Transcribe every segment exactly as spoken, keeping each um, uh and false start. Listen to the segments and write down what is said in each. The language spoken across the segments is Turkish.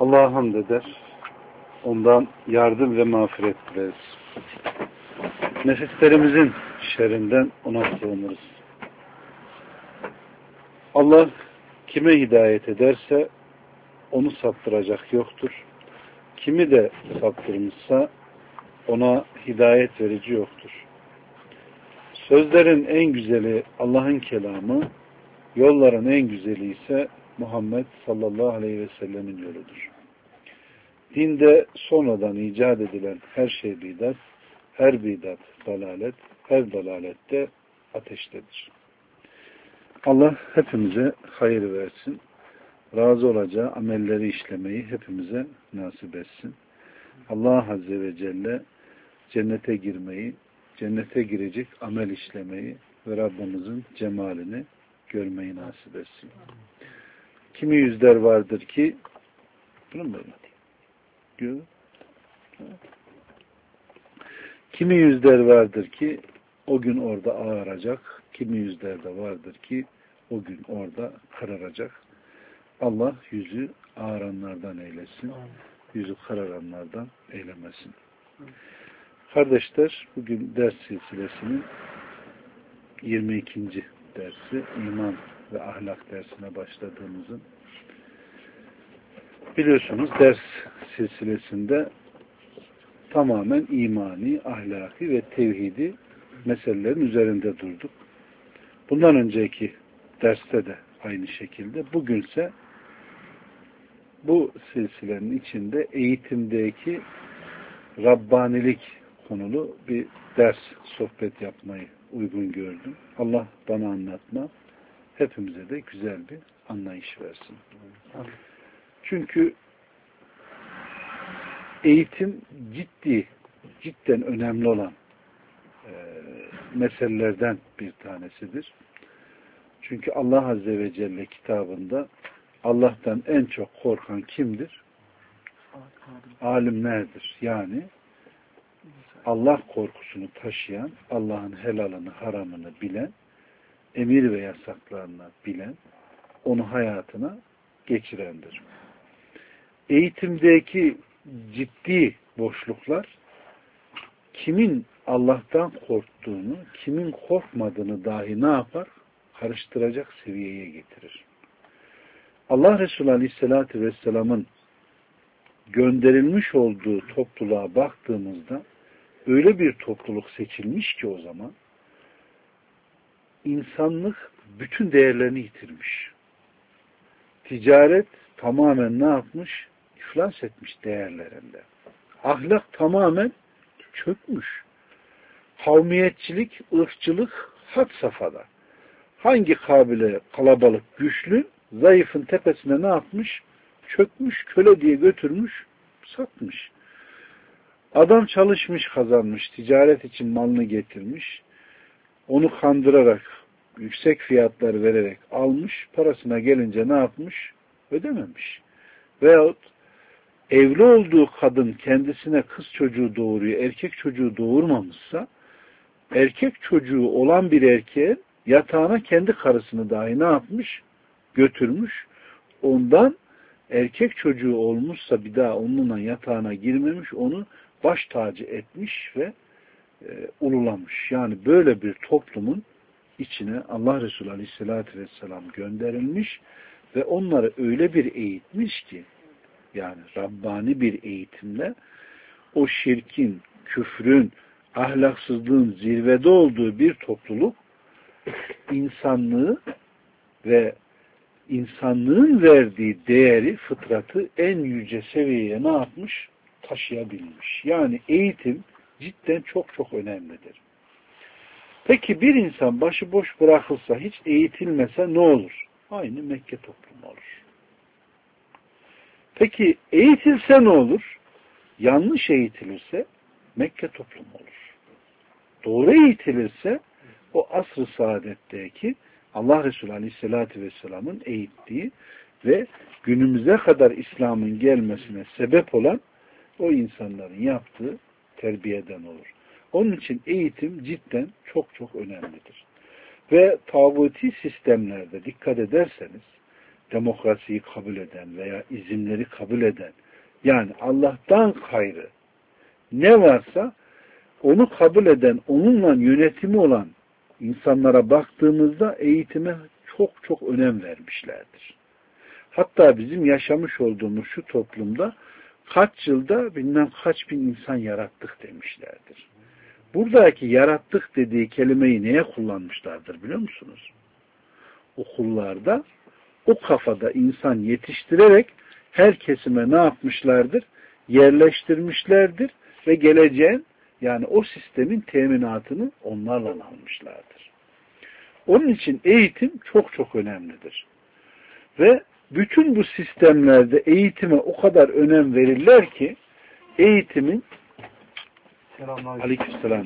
Allah'a hamd eder. Ondan yardım ve mağfiret dileriz. Nefislerimizin şerrinden ona sığınırız. Allah kime hidayet ederse onu saptıracak yoktur. Kimi de saptırmışsa ona hidayet verici yoktur. Sözlerin en güzeli Allah'ın kelamı, yolların en güzeli ise Muhammed sallallahu aleyhi ve sellemin yoludur. Dinde sonradan icat edilen her şey bidat, her bidat dalalet, her dalalette ateştedir. Allah hepimize hayır versin. Razı olacağı amelleri işlemeyi hepimize nasip etsin. Allah Azze ve Celle cennete girmeyi, cennete girecek amel işlemeyi ve Rabbimizin cemalini görmeyi nasip etsin. Kimi yüzler vardır ki bunu mu böyle? Kimi yüzler vardır ki o gün orada ağaracak, kimi yüzler de vardır ki o gün orada kararacak. Allah yüzü ağaranlardan eylesin, yüzü kararanlardan eylemesin. Kardeşler, bugün ders silsilesinin yirmi ikinci dersi, iman ve ahlak dersine başladığımızın, biliyorsunuz ders silsilesinde tamamen imani, ahlaki ve tevhidi meselelerin üzerinde durduk. Bundan önceki derste de aynı şekilde. Bugünse bu silsilenin içinde eğitimdeki Rabbanilik konulu bir ders, sohbet yapmayı uygun gördüm. Allah bana anlatma, hepimize de güzel bir anlayış versin. Çünkü eğitim ciddi, cidden önemli olan e, meselelerden bir tanesidir. Çünkü Allah Azze ve Celle kitabında Allah'tan en çok korkan kimdir? Alimlerdir. Yani Allah korkusunu taşıyan, Allah'ın helalını, haramını bilen, emir ve yasaklarını bilen, onu hayatına geçirendir. Eğitimdeki ciddi boşluklar kimin Allah'tan korktuğunu, kimin korkmadığını dahi ne yapar? Karıştıracak seviyeye getirir. Allah Resulü Aleyhisselatü Vesselam'ın gönderilmiş olduğu topluluğa baktığımızda öyle bir topluluk seçilmiş ki o zaman insanlık bütün değerlerini yitirmiş. Ticaret tamamen ne yapmış? İflas etmiş değerlerinde. Ahlak tamamen çökmüş. Kavmiyetçilik, ırkçılık had safhada. Hangi kabile kalabalık, güçlü, zayıfın tepesine ne yapmış? Çökmüş, köle diye götürmüş, satmış. Adam çalışmış, kazanmış, ticaret için malını getirmiş, onu kandırarak, yüksek fiyatlar vererek almış, parasına gelince ne yapmış? Ödememiş. Veyahut evli olduğu kadın kendisine kız çocuğu doğuruyor, erkek çocuğu doğurmamışsa, erkek çocuğu olan bir erkeğin yatağına kendi karısını dahi ne yapmış? Götürmüş. Ondan erkek çocuğu olmuşsa bir daha onunla yatağına girmemiş, onu baş tacı etmiş ve e, ululamış. Yani böyle bir toplumun içine Allah Resulü Aleyhisselatü Vesselam gönderilmiş ve onları öyle bir eğitmiş ki, yani Rabbani bir eğitimle o şirkin, küfrün, ahlaksızlığın zirvede olduğu bir topluluk insanlığı ve insanlığın verdiği değeri, fıtratı en yüce seviyeye ne yapmış? Taşıyabilmiş. Yani eğitim cidden çok çok önemlidir. Peki bir insan başıboş bırakılsa, hiç eğitilmese ne olur? Aynı Mekke toplumu olur. Peki eğitilse ne olur? Yanlış eğitilirse Mekke toplumu olur. Doğru eğitilirse o asr-ı saadetteki Allah Resulü Aleyhisselatü Vesselam'ın eğittiği ve günümüze kadar İslam'ın gelmesine sebep olan o insanların yaptığı terbiyeden olur. Onun için eğitim cidden çok çok önemlidir. Ve tağuti sistemlerde dikkat ederseniz demokrasiyi kabul eden veya izinleri kabul eden, yani Allah'tan gayrı ne varsa onu kabul eden, onunla yönetimi olan insanlara baktığımızda eğitime çok çok önem vermişlerdir. Hatta bizim yaşamış olduğumuz şu toplumda kaç yılda bilmem kaç bin insan yarattık demişlerdir. Buradaki yarattık dediği kelimeyi neye kullanmışlardır biliyor musunuz? Okullarda o kafada insan yetiştirerek her kesime ne yapmışlardır? Yerleştirmişlerdir ve geleceğin, yani o sistemin teminatını onlarla almışlardır. Onun için eğitim çok çok önemlidir. Ve bütün bu sistemlerde eğitime o kadar önem verirler ki eğitimin Aleykümselam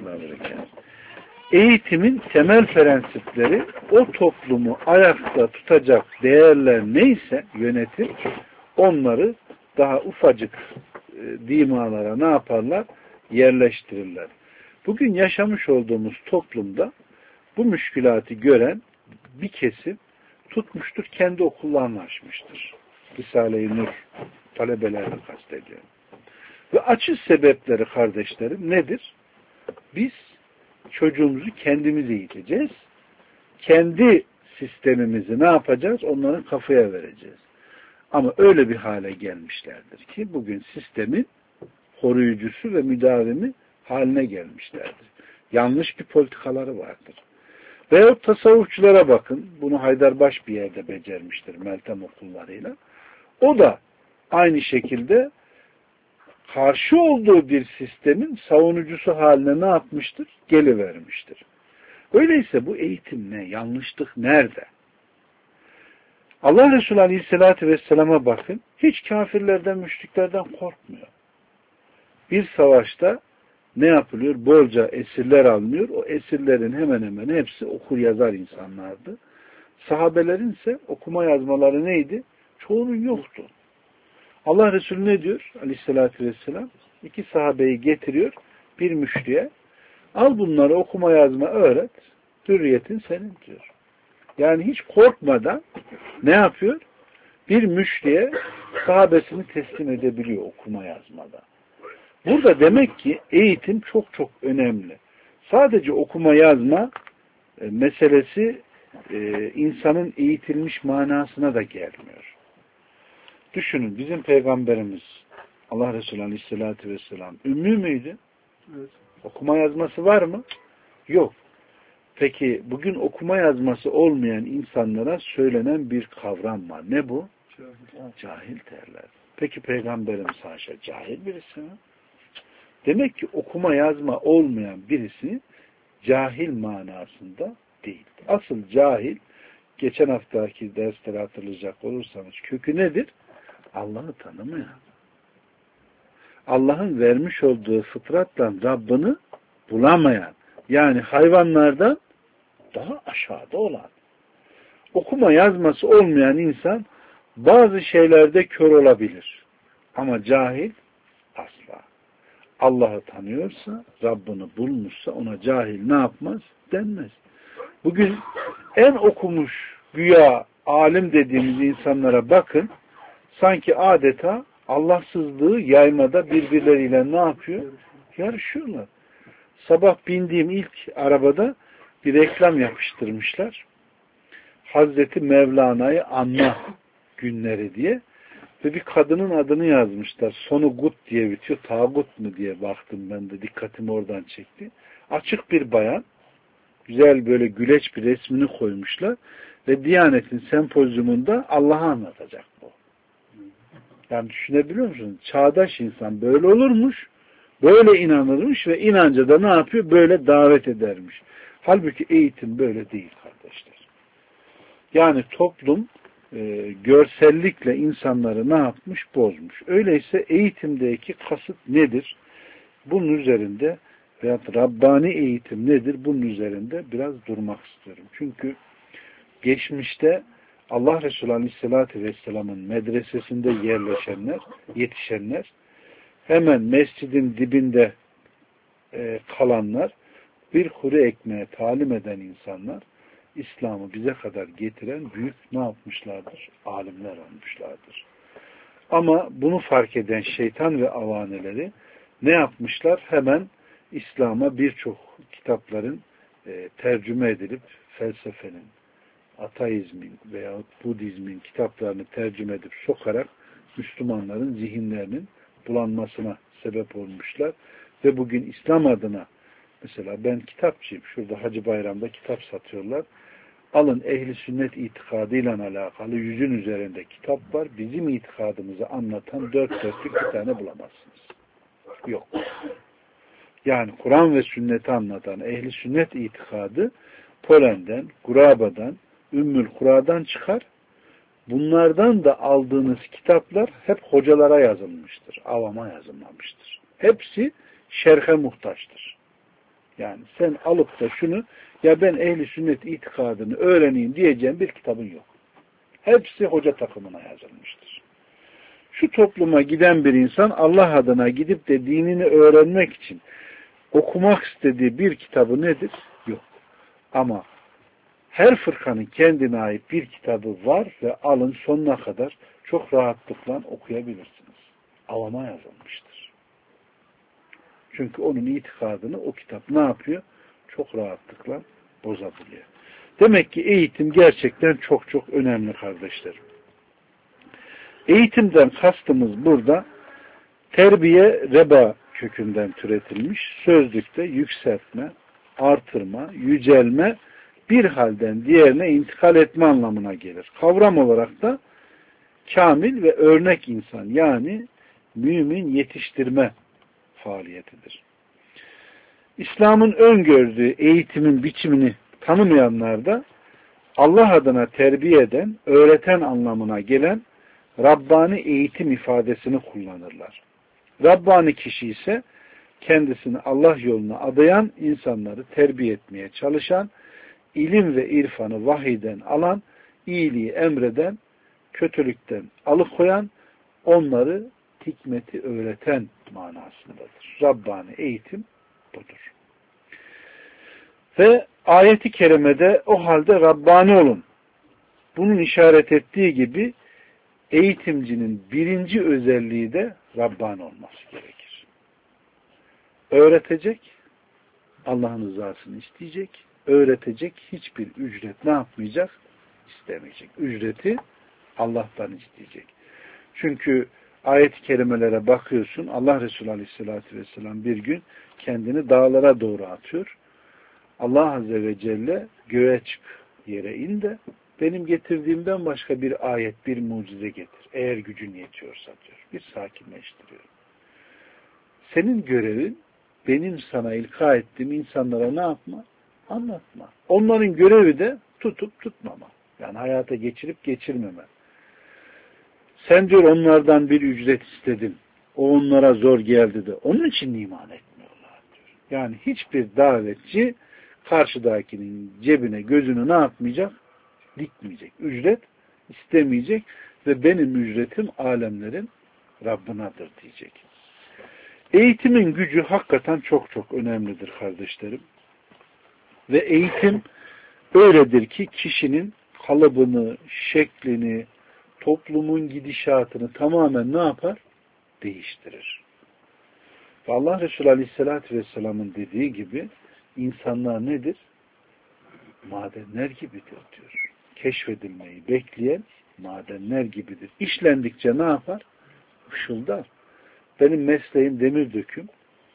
eğitimin temel prensipleri o toplumu ayakta tutacak değerler neyse yönetim, onları daha ufacık e, dimalara ne yaparlar? Yerleştirirler. Bugün yaşamış olduğumuz toplumda bu müşkülatı gören bir kesim tutmuştur, kendi okullarını açmıştır. Risale-i Nur talebelerini kastediyorum. Ve açış sebepleri kardeşlerim nedir? Biz çocuğumuzu kendimiz eğiteceğiz. Kendi sistemimizi ne yapacağız? Onların kafaya vereceğiz. Ama öyle bir hale gelmişlerdir ki bugün sistemin koruyucusu ve müdavimi haline gelmişlerdir. Yanlış bir politikaları vardır. Veyahut tasavvufçulara bakın. Bunu Haydarbaş bir yerde becermiştir Meltem okullarıyla. O da aynı şekilde karşı olduğu bir sistemin savunucusu haline ne yapmıştır? Gelivermiştir. Öyleyse bu eğitim ne? Yanlışlık nerede? Allah Resulü Aleyhisselatü Vesselam'a bakın. Hiç kafirlerden, müşriklerden korkmuyor. Bir savaşta ne yapılıyor? Bolca esirler alınıyor. O esirlerin hemen hemen hepsi okur yazar insanlardı. Sahabelerin ise okuma yazmaları neydi? Çoğunun yoktu. Allah Resulü ne diyor? Aleyhissalatü vesselam. İki sahabeyi getiriyor. Bir müşriye. Al bunları okuma yazma öğret. Hürriyetin senin diyor. Yani hiç korkmadan ne yapıyor? Bir müşriye sahabesini teslim edebiliyor okuma yazmada. Burada demek ki eğitim çok çok önemli. Sadece okuma yazma e, meselesi e, insanın eğitilmiş manasına da gelmiyor. Düşünün, bizim Peygamberimiz Allah Resulü Aleyhisselatü Vesselam ümmü müydü? Evet. Okuma yazması var mı? Yok. Peki bugün okuma yazması olmayan insanlara söylenen bir kavram var. Ne bu? Cahil, Cahil derler. Peki Peygamberimiz haşa cahil birisi mi? Demek ki okuma yazma olmayan birisi cahil manasında değil. Asıl cahil, geçen haftaki dersleri hatırlayacak olursanız kökü nedir? Allah'ı tanımayan. Allah'ın vermiş olduğu fıtratla Rabbini bulamayan. Yani hayvanlardan daha aşağıda olan. Okuma yazması olmayan insan bazı şeylerde kör olabilir. Ama cahil asla. Allah'ı tanıyorsa, Rabbini bulmuşsa ona cahil ne yapmaz? Denmez. Bugün en okumuş güya alim dediğimiz insanlara bakın, sanki adeta Allahsızlığı yaymada birbirleriyle ne yapıyor? Yarışıyorlar. Sabah bindiğim ilk arabada bir reklam yapıştırmışlar. Hazreti Mevlana'yı anma günleri diye. Ve bir kadının adını yazmışlar. Sonu gut diye bitiyor. Tağut mu diye baktım ben de. Dikkatimi oradan çekti. Açık bir bayan. Güzel böyle güleç bir resmini koymuşlar. Ve Diyanet'in sempozyumunda Allah'ı anlatacak bu. Yani düşünebiliyor musunuz? Çağdaş insan böyle olurmuş. Böyle inanırmış ve inanca da ne yapıyor? Böyle davet edermiş. Halbuki eğitim böyle değil kardeşler. Yani toplum e, görsellikle insanları ne yapmış? Bozmuş. Öyleyse eğitimdeki kasıt nedir? Bunun üzerinde veyahut Rabbani eğitim nedir? Bunun üzerinde biraz durmak istiyorum. Çünkü geçmişte Allah Resulü Aleyhisselatü Vesselam'ın medresesinde yerleşenler, yetişenler, hemen mescidin dibinde e, kalanlar, bir kuru ekmeğe talim eden insanlar, İslam'ı bize kadar getiren büyük ne yapmışlardır? Alimler olmuşlardır. Ama bunu fark eden şeytan ve avaneleri ne yapmışlar? Hemen İslam'a birçok kitapların e, tercüme edilip felsefenin, ateizmin veya Budizmin kitaplarını tercüme edip sokarak Müslümanların zihinlerinin bulanmasına sebep olmuşlar. Ve bugün İslam adına mesela ben kitapçıyım. Şurada Hacı Bayram'da kitap satıyorlar. Alın ehli sünnet itikadıyla alakalı yüzün üzerinde kitap var. Bizim itikadımızı anlatan dört dörtlük bir tane bulamazsınız. Yok. Yani Kur'an ve sünneti anlatan ehli sünnet itikadı Polen'den, Guraba'dan, Ümmül Kura'dan çıkar. Bunlardan da aldığınız kitaplar hep hocalara yazılmıştır. Avama yazılmamıştır. Hepsi şerhe muhtaçtır. Yani sen alıp da şunu ya ben ehli sünnet itikadını öğreneyim diyeceğim bir kitabın yok. Hepsi hoca takımına yazılmıştır. Şu topluma giden bir insan Allah adına gidip de dinini öğrenmek için okumak istediği bir kitabı nedir? Yok. Ama her fırkanın kendine ait bir kitabı var ve alın sonuna kadar çok rahatlıkla okuyabilirsiniz. Avama yazılmıştır. Çünkü onun itikadını o kitap ne yapıyor? Çok rahatlıkla bozabiliyor. Demek ki eğitim gerçekten çok çok önemli kardeşlerim. Eğitimden kastımız burada terbiye reba kökünden türetilmiş, sözlükte yükseltme, artırma, yücelme, bir halden diğerine intikal etme anlamına gelir. Kavram olarak da kamil ve örnek insan yani mümin yetiştirme faaliyetidir. İslam'ın öngördüğü eğitimin biçimini tanımayanlar da Allah adına terbiye eden, öğreten anlamına gelen Rabbani eğitim ifadesini kullanırlar. Rabbani kişi ise kendisini Allah yoluna adayan, insanları terbiye etmeye çalışan, ilim ve irfanı vahiyden alan, iyiliği emreden, kötülükten alıkoyan, onları hikmeti öğreten manasındadır. Rabbani eğitim budur. Ve ayeti kerimede o halde Rabbani olun. Bunun işaret ettiği gibi eğitimcinin birinci özelliği de Rabbani olması gerekir. Öğretecek, Allah'ın rızasını isteyecek, öğretecek, hiçbir ücret ne yapmayacak? İstemeyecek. Ücreti Allah'tan isteyecek. Çünkü ayet-i kerimelere bakıyorsun, Allah Resulü Aleyhisselatü Vesselam bir gün kendini dağlara doğru atıyor. Allah Azze ve Celle göğe çık, yere in de benim getirdiğimden başka bir ayet, bir mucize getir. Eğer gücün yetiyorsa diyor. Bir sakinleştiriyor. Senin görevin benim sana ilka ettiğim insanlara ne yapma? Anlatma. Onların görevi de tutup tutmama. Yani hayata geçirip geçirmeme. Sen diyor onlardan bir ücret istedin. O onlara zor geldi de. Onun için iman etmiyorlar diyor. Yani hiçbir davetçi karşıdakinin cebine gözünü ne yapmayacak? Dikmeyecek. Ücret istemeyecek ve benim ücretim alemlerin Rabbinadır diyecek. Eğitimin gücü hakikaten çok çok önemlidir kardeşlerim. Ve eğitim öyledir ki kişinin kalıbını, şeklini, toplumun gidişatını tamamen ne yapar? Değiştirir. Ve Allah Resulü Aleyhisselatü Vesselam'ın dediği gibi insanlar nedir? Madenler gibidir diyor. Keşfedilmeyi bekleyen madenler gibidir. İşlendikçe ne yapar? Işıldar. Benim mesleğim demir döküm.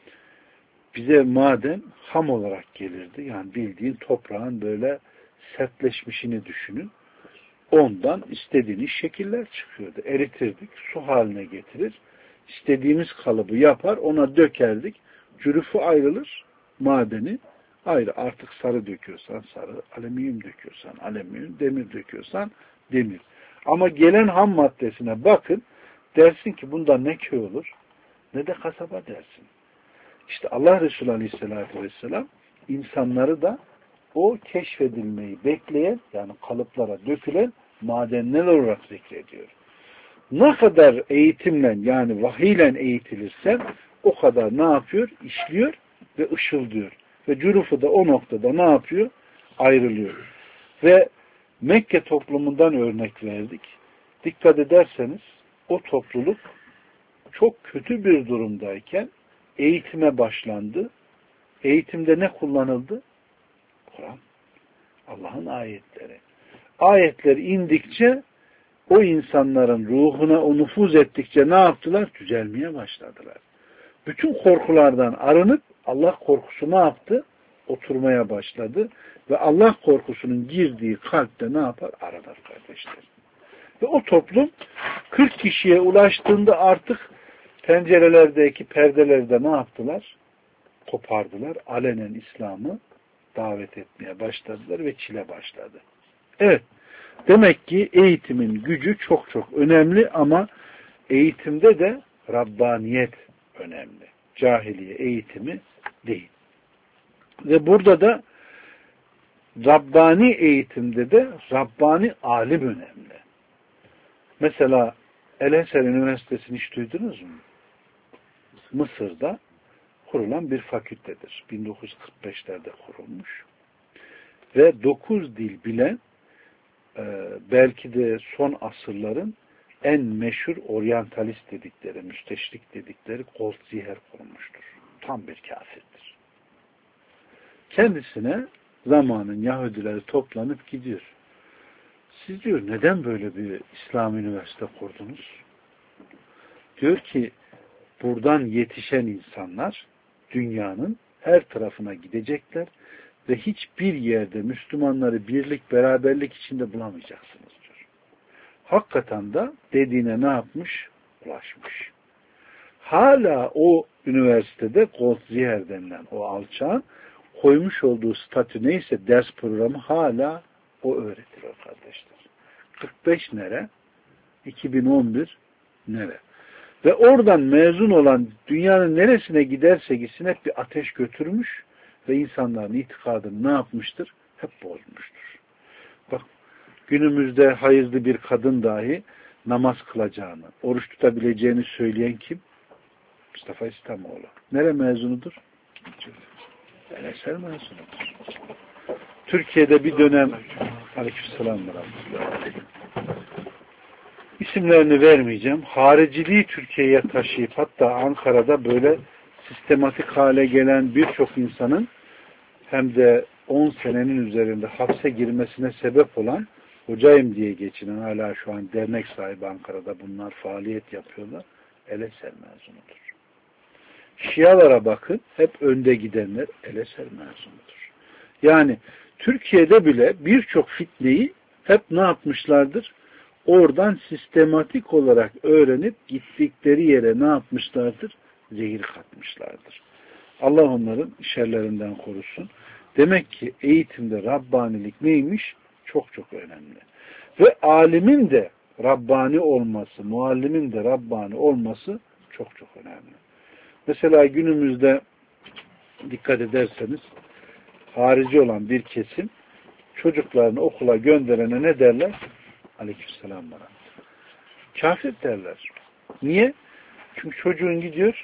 Bize maden ham olarak gelirdi. Yani bildiğin toprağın böyle sertleşmişini düşünün. Ondan istediğiniz şekiller çıkıyordu. Eritirdik, su haline getirir. İstediğimiz kalıbı yapar, ona dökerdik. Cürüfü ayrılır, madeni ayrı. Artık sarı döküyorsan sarı, alüminyum döküyorsan alüminyum, demir döküyorsan demir. Ama gelen ham maddesine bakın, dersin ki bunda ne köy olur, ne de kasaba dersin. İşte Allah Resulü Aleyhisselatü Vesselam insanları da o keşfedilmeyi bekleyen, yani kalıplara dökülen madenler olarak zikrediyor. Ne kadar eğitimle, yani vahiyle eğitilirsen o kadar ne yapıyor? İşliyor ve ışıldıyor. Ve cürufu da o noktada ne yapıyor? Ayrılıyor. Ve Mekke toplumundan örnek verdik. Dikkat ederseniz o topluluk çok kötü bir durumdayken eğitime başlandı. Eğitimde ne kullanıldı? Kur'an. Allah'ın ayetleri. Ayetler indikçe o insanların ruhuna o nüfuz ettikçe ne yaptılar? Düzelmeye başladılar. Bütün korkulardan arınıp Allah korkusu ne yaptı? Oturmaya başladı. Ve Allah korkusunun girdiği kalpte ne yapar? Aranır kardeşler. Ve o toplum kırk kişiye ulaştığında artık pencerelerdeki perdelerde ne yaptılar? Kopardılar. Alenen İslam'ı davet etmeye başladılar ve çile başladı. Evet. Demek ki eğitimin gücü çok çok önemli ama eğitimde de Rabbaniyet önemli. Cahiliye eğitimi değil. Ve burada da Rabbani eğitimde de Rabbani alim önemli. Mesela El-Eser Üniversitesi'ni hiç duydunuz mu? Mısır'da kurulan bir fakültedir. bin dokuz yüz kırk beşlerde kurulmuş. Ve dokuz dil bilen belki de son asırların en meşhur oryantalist dedikleri, müsteşrik dedikleri Goldziher kurmuştur. Tam bir kafirdir. Kendisine zamanın Yahudileri toplanıp gidiyor. Siz diyor neden böyle bir İslam üniversite kurdunuz? Diyor ki buradan yetişen insanlar dünyanın her tarafına gidecekler ve hiçbir yerde Müslümanları birlik, beraberlik içinde bulamayacaksınız diyor. Hakikaten de dediğine ne yapmış? Ulaşmış. Hala o üniversitede Goldziher denilen o alçağın koymuş olduğu statü neyse ders programı hala o öğretiliyor kardeşler. kırk beş nere? iki bin on bir nere? Ve oradan mezun olan dünyanın neresine giderse gitsin hep bir ateş götürmüş ve insanların itikadını ne yapmıştır? Hep bozmuştur. Bak günümüzde hayızlı bir kadın dahi namaz kılacağını, oruç tutabileceğini söyleyen kim? Mustafa İslamoğlu. Nere mezunudur? El-Eser mezunudur. Türkiye'de bir dönem Aleykümselam ve Rahmetullah. İsimlerini vermeyeceğim. Hariciliği Türkiye'ye taşıyıp hatta Ankara'da böyle sistematik hale gelen birçok insanın hem de on senenin üzerinde hapse girmesine sebep olan hocayım diye geçinen hala şu an dernek sahibi Ankara'da bunlar faaliyet yapıyorlar. El-Eser mezunudur. Şialara bakın hep önde gidenler El-Eser mezunudur. Yani Türkiye'de bile birçok fitneyi hep ne yapmışlardır? Oradan sistematik olarak öğrenip gittikleri yere ne yapmışlardır? Zehir katmışlardır. Allah onların şerlerinden korusun. Demek ki eğitimde Rabbanilik neymiş? Çok çok önemli. Ve alimin de Rabbani olması, muallimin de Rabbani olması çok çok önemli. Mesela günümüzde dikkat ederseniz harici olan bir kesim çocuklarını okula gönderene ne derler? Aleykümselam bana. Kafir derler. Niye? Çünkü çocuğun gidiyor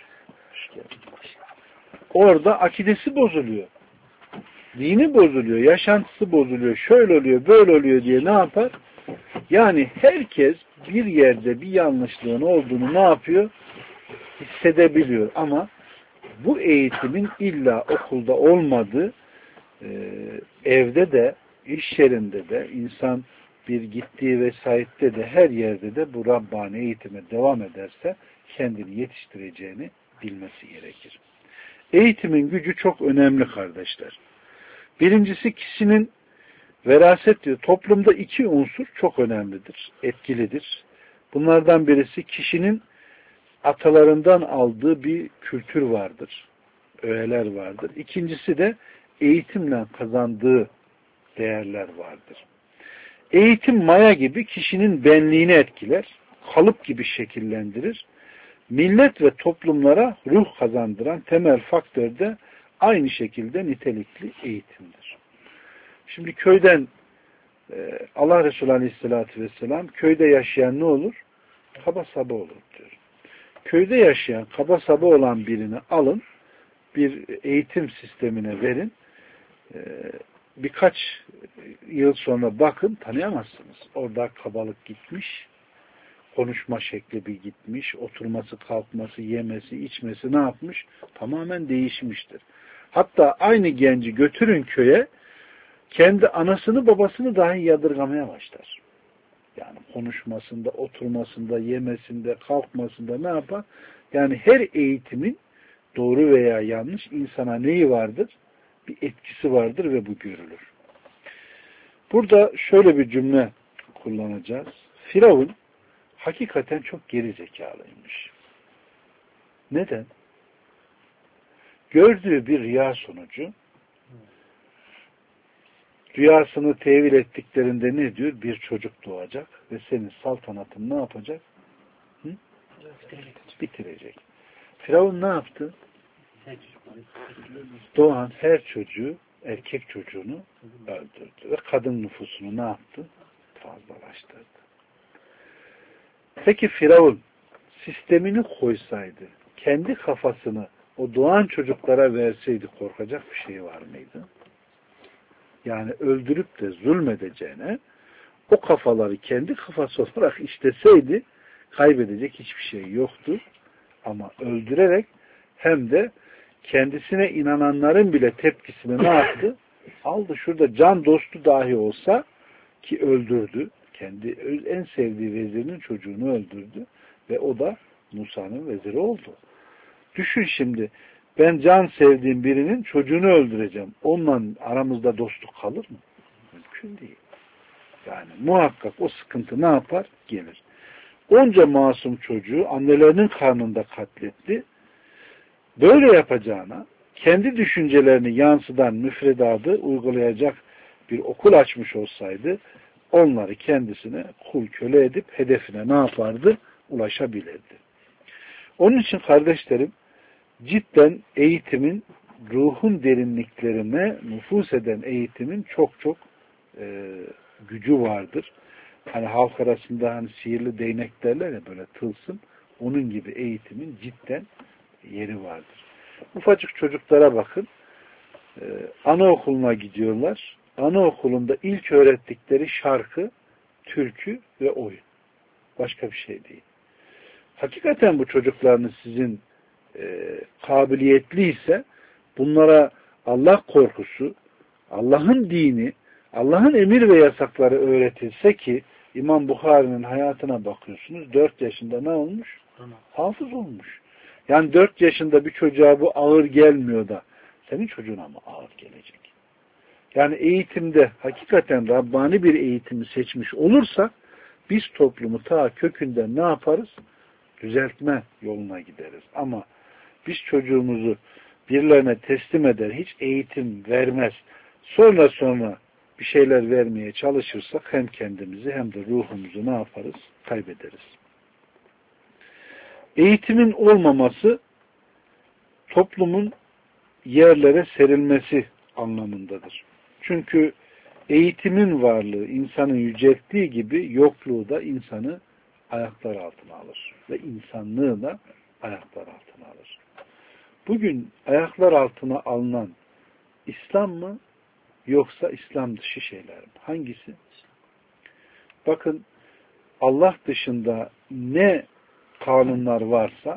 orada akidesi bozuluyor. Dini bozuluyor. Yaşantısı bozuluyor. Şöyle oluyor, böyle oluyor diye ne yapar? Yani herkes bir yerde bir yanlışlığın olduğunu ne yapıyor? Hissedebiliyor. Ama bu eğitimin illa okulda olmadığı e, evde de iş yerinde de insan bir gittiği vesayette de her yerde de bu Rabbani eğitime devam ederse kendini yetiştireceğini bilmesi gerekir. Eğitimin gücü çok önemli kardeşler. Birincisi kişinin veraset diyor. Toplumda iki unsur çok önemlidir, etkilidir. Bunlardan birisi kişinin atalarından aldığı bir kültür vardır. Öğeler vardır. İkincisi de eğitimle kazandığı değerler vardır. Eğitim maya gibi kişinin benliğini etkiler, kalıp gibi şekillendirir. Millet ve toplumlara ruh kazandıran temel faktör de aynı şekilde nitelikli eğitimdir. Şimdi köyden Allah Resulü Aleyhisselatü Vesselam köyde yaşayan ne olur? Kaba saba olur diyor. Köyde yaşayan kaba saba olan birini alın, bir eğitim sistemine verin. birkaç yıl sonra bakın tanıyamazsınız. Orada kabalık gitmiş, konuşma şekli bir gitmiş, oturması, kalkması, yemesi, içmesi ne yapmış? Tamamen değişmiştir. Hatta aynı genci götürün köye, kendi anasını babasını dahi yadırgamaya başlar. Yani konuşmasında, oturmasında, yemesinde, kalkmasında ne yapar? Yani her eğitimin doğru veya yanlış insana neyi vardır? Bir etkisi vardır ve bu görülür. Burada şöyle bir cümle kullanacağız. Firavun hakikaten çok geri zekalıymış. Neden? Gördüğü bir rüya sonucu rüyasını tevil ettiklerinde ne diyor? Bir çocuk doğacak ve senin saltanatın ne yapacak? Hı? Bitirecek. Firavun ne yaptı? Doğan her çocuğu, erkek çocuğunu öldürdü ve kadın nüfusunu ne yaptı? Fazlalaştırdı. Peki Firavun sistemini koysaydı, kendi kafasını o doğan çocuklara verseydi korkacak bir şey var mıydı? Yani öldürüp de zulmedeceğine o kafaları kendi kafası olarak işleseydi kaybedecek hiçbir şey yoktu. Ama öldürerek hem de kendisine inananların bile tepkisini ne yaptı? Aldı. Şurada can dostu dahi olsa ki öldürdü. Kendi en sevdiği vezirinin çocuğunu öldürdü. Ve o da Musa'nın veziri oldu. Düşün şimdi, ben can sevdiğim birinin çocuğunu öldüreceğim. Onunla aramızda dostluk kalır mı? Mümkün değil. Yani muhakkak o sıkıntı ne yapar? Gelir. Onca masum çocuğu annelerinin karnında katletti. Böyle yapacağına kendi düşüncelerini yansıdan müfredatı uygulayacak bir okul açmış olsaydı onları kendisine kul köle edip hedefine ne yapardı? Ulaşabilirdi. Onun için kardeşlerim cidden eğitimin ruhun derinliklerine nüfuz eden eğitimin çok çok e, gücü vardır. Hani halk arasında hani sihirli değnek derler ya böyle tılsım, onun gibi eğitimin cidden yeri vardır. Ufacık çocuklara bakın, e, anaokuluna gidiyorlar. Anaokulunda ilk öğrettikleri şarkı, türkü ve oyun. Başka bir şey değil. Hakikaten bu çocuklarınız sizin e, kabiliyetliyse bunlara Allah korkusu, Allah'ın dini, Allah'ın emir ve yasakları öğretilse ki İmam Bukhari'nin hayatına bakıyorsunuz. Dört yaşında ne olmuş? Tamam. Hafız olmuş. Yani dört yaşında bir çocuğa bu ağır gelmiyor da senin çocuğuna mı ağır gelecek? Yani eğitimde hakikaten Rabbani bir eğitimi seçmiş olursak biz toplumu ta kökünden ne yaparız? Düzeltme yoluna gideriz. Ama biz çocuğumuzu birilerine teslim eder, hiç eğitim vermez, sonra sonra bir şeyler vermeye çalışırsak hem kendimizi hem de ruhumuzu ne yaparız? Kaybederiz. Eğitimin olmaması toplumun yerlere serilmesi anlamındadır. Çünkü eğitimin varlığı insanı yücelttiği gibi yokluğu da insanı ayaklar altına alır. Ve insanlığı da ayaklar altına alır. Bugün ayaklar altına alınan İslam mı yoksa İslam dışı şeyler mi? Hangisi? Bakın Allah dışında ne kanunlar varsa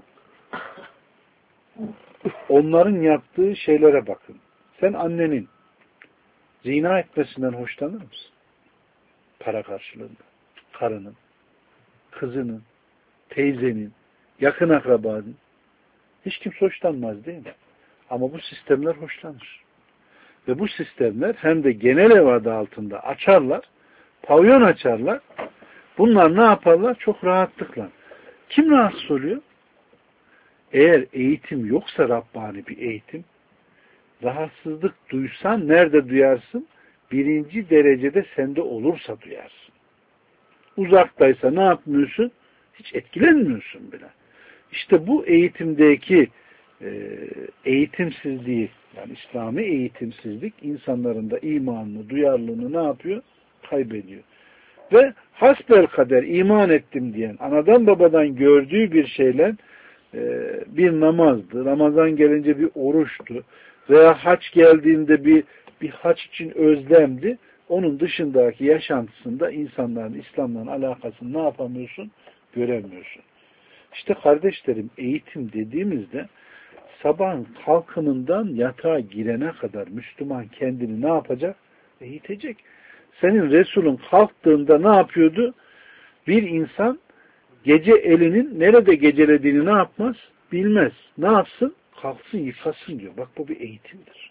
onların yaptığı şeylere bakın. Sen annenin zina etmesinden hoşlanır mısın? Para karşılığında. Karının, kızının, teyzenin, yakın akrabanın. Hiç kimse hoşlanmaz değil mi? Ama bu sistemler hoşlanır. Ve bu sistemler hem de genel ev adı altında açarlar, pavyon açarlar. Bunlar ne yaparlar? Çok rahatlıkla. Kim rahatsız oluyor? Eğer eğitim yoksa Rabbani bir eğitim, rahatsızlık duysan nerede duyarsın? Birinci derecede sende olursa duyarsın. Uzaktaysa ne yapmıyorsun? Hiç etkilenmiyorsun bile. İşte bu eğitimdeki e, eğitimsizliği, yani İslami eğitimsizlik insanların da imanını, duyarlılığını ne yapıyor? Kaybediyor. Ve hasbelkader iman ettim diyen, anadan babadan gördüğü bir şeyle e, bir namazdı, Ramazan gelince bir oruçtu veya haç geldiğinde bir bir haç için özlemdi. Onun dışındaki yaşantısında insanların İslam'la alakasını ne yapamıyorsun? Göremiyorsun. İşte kardeşlerim, eğitim dediğimizde sabahın kalkımından yatağa girene kadar Müslüman kendini ne yapacak? Eğitecek. Senin Resulün kalktığında ne yapıyordu? Bir insan gece elinin nerede gecelediğini ne yapmaz? Bilmez. Ne yapsın? Kalksın yıkasın diyor. Bak bu bir eğitimdir.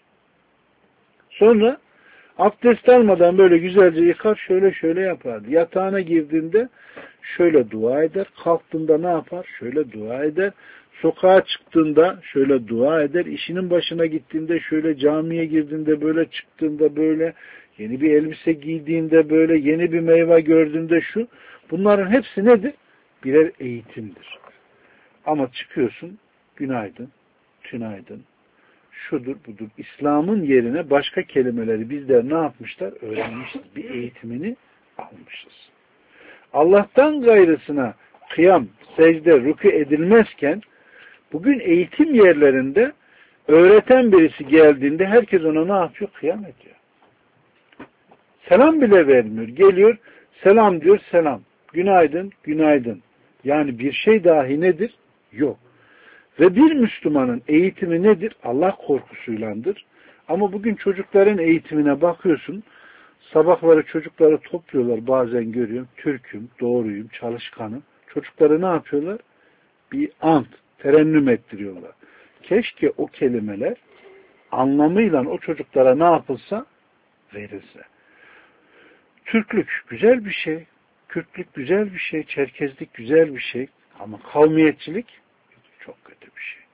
Sonra abdest almadan böyle güzelce yıkar, şöyle şöyle yapardı. Yatağına girdiğinde şöyle dua eder. Kalktığında ne yapar? Şöyle dua eder. Sokağa çıktığında şöyle dua eder. İşinin başına gittiğinde şöyle, camiye girdiğinde böyle, çıktığında böyle, yeni bir elbise giydiğinde böyle, yeni bir meyve gördüğünde şu. Bunların hepsi nedir? Birer eğitimdir. Ama çıkıyorsun, günaydın, tünaydın, şudur budur. İslam'ın yerine başka kelimeleri bizler ne yapmışlar? Öğrenmişiz. Bir eğitimini almışız. Allah'tan gayrısına kıyam, secde, rükû edilmezken bugün eğitim yerlerinde öğreten birisi geldiğinde herkes ona ne yapıyor? Kıyam ediyor. Selam bile vermiyor. Geliyor, selam diyor, selam. Günaydın, günaydın. Yani bir şey dahi nedir? Yok. Ve bir Müslümanın eğitimi nedir? Allah korkusuylandır. Ama bugün çocukların eğitimine bakıyorsun, sabahları çocukları topluyorlar, bazen görüyorum, Türk'üm, doğruyum, çalışkanım. Çocukları ne yapıyorlar? Bir ant, terennüm ettiriyorlar. Keşke o kelimeler anlamıyla o çocuklara ne yapılsa? Verilse. Türklük güzel bir şey, Kürtlük güzel bir şey, Çerkezlik güzel bir şey ama kavmiyetçilik çok kötü bir şey.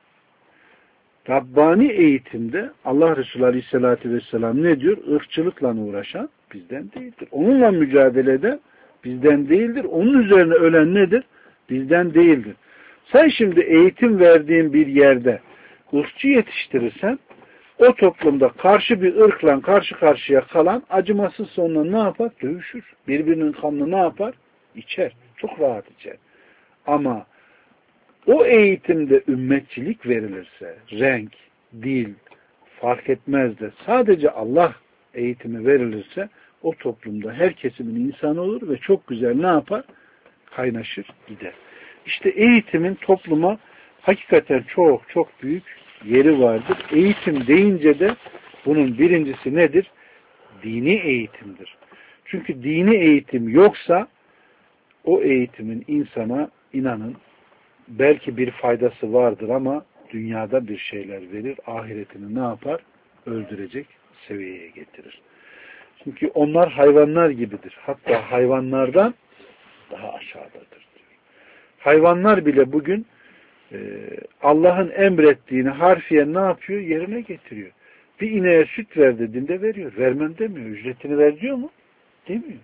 Rabbani eğitimde Allah Resulü Aleyhisselatü Vesselam ne diyor? Irkçılıkla uğraşan bizden değildir. Onunla mücadele eden bizden değildir. Onun üzerine ölen nedir? Bizden değildir. Sen şimdi eğitim verdiğin bir yerde ırkçı yetiştirirsen o toplumda karşı bir ırkla karşı karşıya kalan acımasız sonuna ne yapar? Dövüşür. Birbirinin kanını ne yapar? İçer. Çok rahat içer. Ama o eğitimde ümmetçilik verilirse, renk, dil fark etmez de sadece Allah eğitimi verilirse o toplumda her kesimin insanı olur ve çok güzel ne yapar? Kaynaşır, gider. İşte eğitimin topluma hakikaten çok çok büyük yeri vardır. Eğitim deyince de bunun birincisi nedir? Dini eğitimdir. Çünkü dini eğitim yoksa o eğitimin insana inanın belki bir faydası vardır ama dünyada bir şeyler verir, ahiretini ne yapar? Öldürecek seviyeye getirir. Çünkü onlar hayvanlar gibidir. Hatta hayvanlardan daha aşağıdadır diyor. Hayvanlar bile bugün e, Allah'ın emrettiğini harfiyen ne yapıyor? Yerine getiriyor. Bir ineğe süt ver dediğinde veriyor. Vermem demiyor. Ücretini ver diyor mu? Demiyor.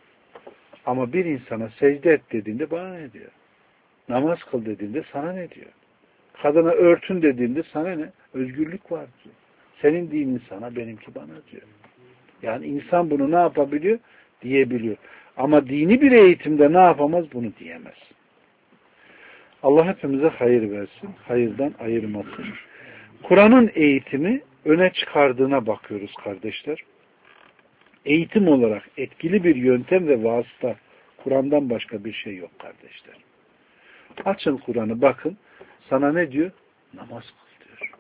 Ama bir insana secde et dediğinde bana ne diyor? Namaz kıl dediğinde sana ne diyor? Kadına örtün dediğinde sana ne? Özgürlük var diyor. Senin dinin sana, benimki bana diyor. Yani insan bunu ne yapabiliyor? Diyebiliyor. Ama dini bir eğitimde ne yapamaz? Bunu diyemez. Allah hepimize hayır versin. Hayırdan ayırmasın. Kur'an'ın eğitimi öne çıkardığına bakıyoruz kardeşler. Eğitim olarak etkili bir yöntem ve vasıta Kur'an'dan başka bir şey yok kardeşler. Açın Kur'an'ı bakın. Sana ne diyor? Namaz kıl diyor.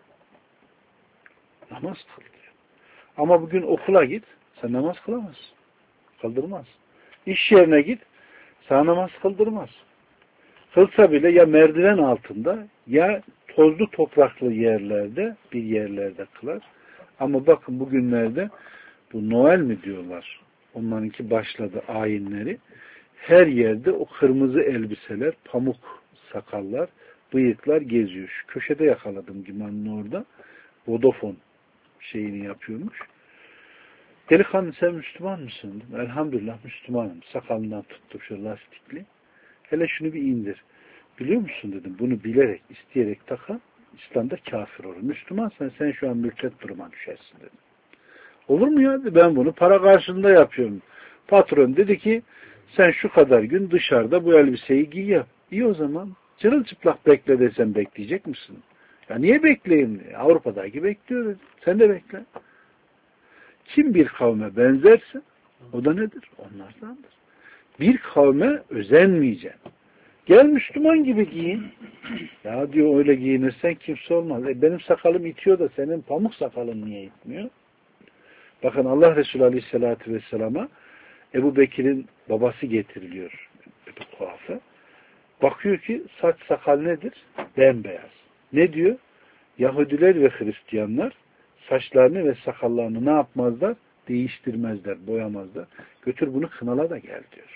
Namaz kıl diyor. Ama bugün okula git. Sen namaz kılamazsın. Kıldırmaz. İş yerine git. Sana namaz kıldırmaz. Kılsa bile ya merdiven altında ya tozlu topraklı yerlerde bir yerlerde kılar. Ama bakın bugünlerde bu Noel mi diyorlar? Onlarınki başladı ayinleri. Her yerde o kırmızı elbiseler, pamuk sakallar, bıyıklar geziyor. Şu köşede yakaladım Giman'ın orada. Vodafone şeyini yapıyormuş. Delikanlı sen Müslüman mısın? Elhamdülillah Müslümanım. Sakalından tuttum şu lastikli. Hele şunu bir indir. Biliyor musun dedim. Bunu bilerek, isteyerek takan İslam'da kafir olur. Müslümansan sen şu an mürtet duruma düşersin dedim. Olur mu ya? Ben bunu para karşılığında yapıyorum. Patron dedi ki sen şu kadar gün dışarıda bu elbiseyi giy yap. İyi o zaman. Çırılçıplak bekle desem bekleyecek misin? Ya niye bekleyeyim? Avrupa'daki bekliyoruz. Sen de bekle. Kim bir kavme benzerse o da nedir? Onlardandır. Bir kavme özenmeyeceksin. Gel Müslüman gibi giyin. Ya diyor öyle giyinirsen kimse olmaz. E benim sakalım itiyor da senin pamuk sakalın niye itmiyor? Bakın Allah Resulü Aleyhisselatü Vesselam'a Ebu Bekir'in babası getiriliyor. Ebu Kuhafe. Bakıyor ki saç sakal nedir? Bembeyaz. Ne diyor? Yahudiler ve Hristiyanlar saçlarını ve sakallarını ne yapmazlar? Değiştirmezler, boyamazlar. Götür bunu kınala da gel diyor.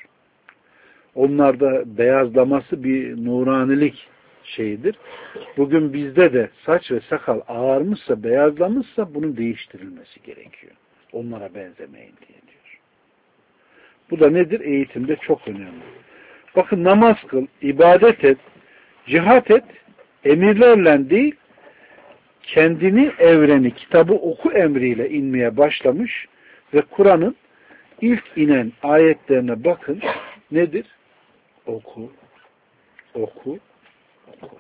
Onlarda beyazlaması bir nuranilik şeyidir. Bugün bizde de saç ve sakal ağarmışsa, beyazlamışsa bunun değiştirilmesi gerekiyor. Onlara benzemeyin diye diyor. Bu da nedir? Eğitimde çok önemli. Bakın namaz kıl, ibadet et, cihat et, emirlerle değil, kendini, evreni, kitabı oku emriyle inmeye başlamış ve Kur'an'ın ilk inen ayetlerine bakın. Nedir? Oku, oku, oku.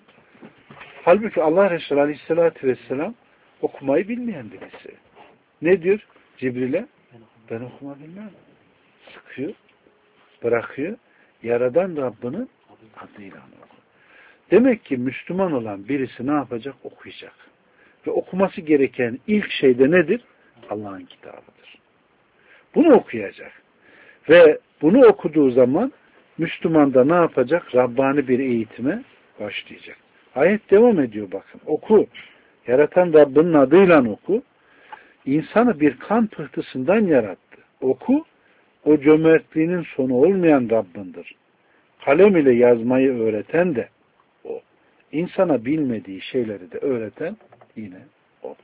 Halbuki Allah Resulü Aleyhisselatü Vesselam okumayı bilmeyen birisi. Ne diyor Cibril'e? Ben okuma bilmem. Sıkıyor, bırakıyor. Yaradan Rabbinin adıyla oku. Demek ki Müslüman olan birisi ne yapacak? Okuyacak. Ve okuması gereken ilk şey de nedir? Allah'ın kitabıdır. Bunu okuyacak. Ve bunu okuduğu zaman Müslüman da ne yapacak? Rabbani bir eğitime başlayacak. Ayet devam ediyor bakın. Oku. Yaratan Rabbinin adıyla oku. İnsanı bir kan pıhtısından yarattı. Oku. O cömertliğinin sonu olmayan Rabbindir. Kalem ile yazmayı öğreten de o. İnsana bilmediği şeyleri de öğreten yine o.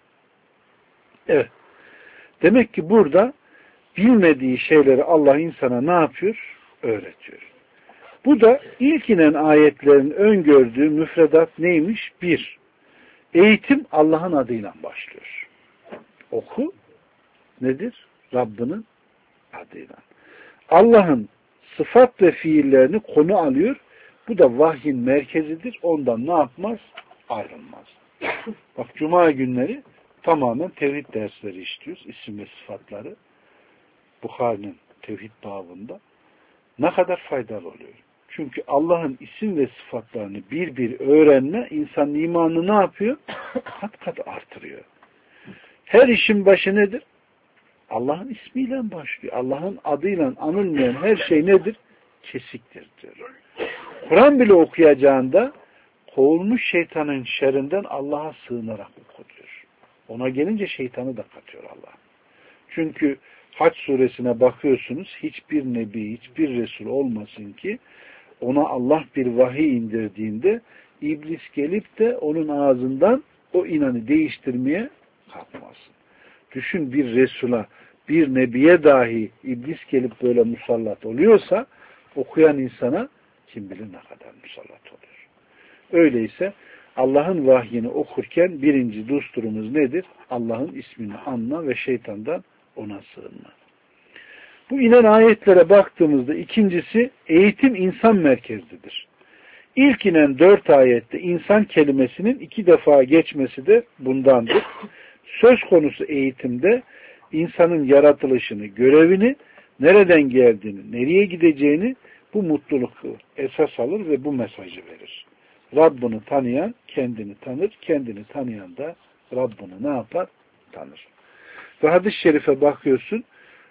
Evet. Demek ki burada bilmediği şeyleri Allah insana ne yapıyor? Öğretiyor. Bu da ilk inen ayetlerin öngördüğü müfredat neymiş? Bir, eğitim Allah'ın adıyla başlıyor. Oku nedir? Rabbinin adıyla. Allah'ın sıfat ve fiillerini konu alıyor. Bu da vahyin merkezidir. Ondan ne yapmaz? Ayrılmaz. Bak Cuma günleri tamamen tevhid dersleri işliyoruz. İsim ve sıfatları. Bukhari'nin tevhid babında. Ne kadar faydalı oluyor. Çünkü Allah'ın isim ve sıfatlarını bir bir öğrenme insanın imanını ne yapıyor? Kat kat artırıyor. Her işin başı nedir? Allah'ın ismiyle başlıyor. Allah'ın adıyla anılmayan her şey nedir? Kesiktir diyor. Kur'an bile okuyacağında kovulmuş şeytanın şerrinden Allah'a sığınarak oku diyor. Ona gelince şeytanı da katıyor Allah. Çünkü Hac suresine bakıyorsunuz, hiçbir nebi, hiçbir resul olmasın ki ona Allah bir vahiy indirdiğinde iblis gelip de onun ağzından o inanı değiştirmeye kalkmasın. Düşün, bir resula, bir nebiye dahi iblis gelip böyle musallat oluyorsa okuyan insana kim bilir ne kadar musallat oluyor. Öyleyse Allah'ın vahyini okurken birinci dusturumuz nedir? Allah'ın ismini anma ve şeytandan ona sığınma. Bu inen ayetlere baktığımızda ikincisi eğitim insan merkezlidir. İlk inen dört ayette insan kelimesinin iki defa geçmesi de bundandır. Söz konusu eğitimde insanın yaratılışını, görevini, nereden geldiğini, nereye gideceğini, bu mutluluku esas alır ve bu mesajı verir. Rabbini tanıyan kendini tanır, kendini tanıyan da Rabbini ne yapar? Tanır. Ve hadis-i şerife bakıyorsun,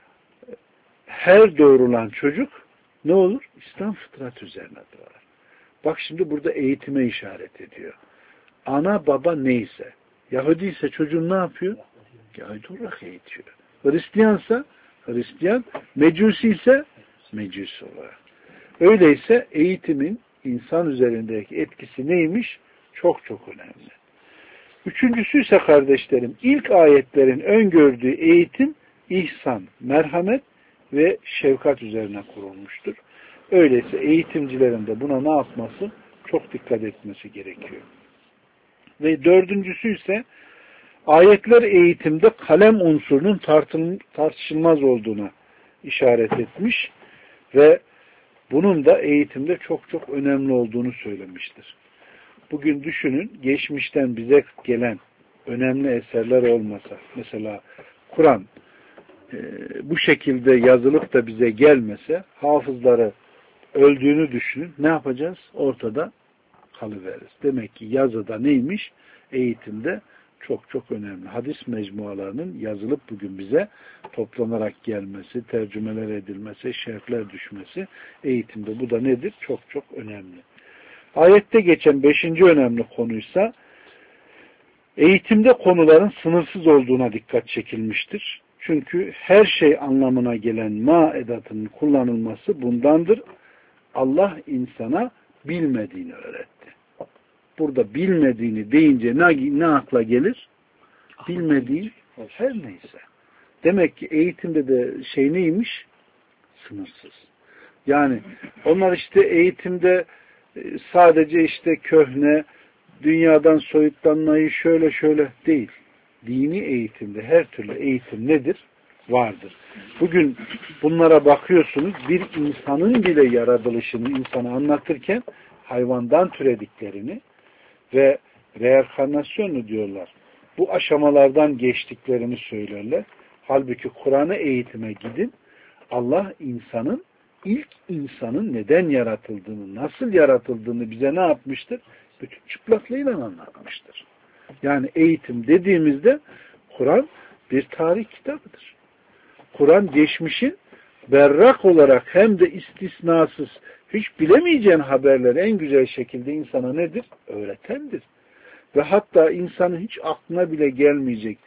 her doğrulan çocuk ne olur? İslam fıtrat üzerine doğar. Bak şimdi burada eğitime işaret ediyor. Ana baba neyse, Yahudi ise çocuğun ne yapıyor? Yahudi olarak eğitiyor. Hristiyansa Hristiyan, Mecusi ise Mecusi olarak. Öyleyse eğitimin insan üzerindeki etkisi neymiş? Çok çok önemli. Üçüncüsü ise kardeşlerim, ilk ayetlerin öngördüğü eğitim, ihsan, merhamet ve şefkat üzerine kurulmuştur. Öyleyse eğitimcilerin de buna ne yapması? Çok dikkat etmesi gerekiyor. Ve dördüncüsü ise ayetler eğitimde kalem unsurunun tartışılmaz olduğuna işaret etmiş ve bunun da eğitimde çok çok önemli olduğunu söylemiştir. Bugün düşünün, geçmişten bize gelen önemli eserler olmasa, mesela Kur'an e, bu şekilde yazılıp da bize gelmese, hafızları öldüğünü düşünün, ne yapacağız? Ortada kalıveririz. Demek ki yazıda neymiş? Eğitimde çok çok önemli. Hadis mecmualarının yazılıp bugün bize toplanarak gelmesi, tercümeler edilmesi, şerhler düşmesi eğitimde. Bu da nedir? Çok çok önemli. Ayette geçen beşinci önemli konuysa eğitimde konuların sınırsız olduğuna dikkat çekilmiştir. Çünkü her şey anlamına gelen ma edatının kullanılması bundandır. Allah insana bilmediğini öğretti. Burada bilmediğini deyince ne, ne akla gelir? Bilmediğin her neyse. Demek ki eğitimde de şey neymiş? Sınırsız. Yani onlar işte eğitimde sadece işte köhne, dünyadan soyutlanmayı şöyle şöyle değil. Dini eğitimde her türlü eğitim nedir? Vardır. Bugün bunlara bakıyorsunuz, bir insanın bile yaratılışını insana anlatırken hayvandan türediklerini ve reenkarnasyonu diyorlar. Bu aşamalardan geçtiklerini söylerler. Halbuki Kur'an'ı eğitime gidin. Allah insanın, ilk insanın neden yaratıldığını, nasıl yaratıldığını bize ne yapmıştır? Bütün çıplaklığıyla anlatmıştır. Yani eğitim dediğimizde Kur'an bir tarih kitabıdır. Kur'an geçmişin berrak olarak hem de istisnasız hiç bilemeyeceğin haberleri en güzel şekilde insana nedir? Öğretendir. Ve hatta insanın hiç aklına bile gelmeyecek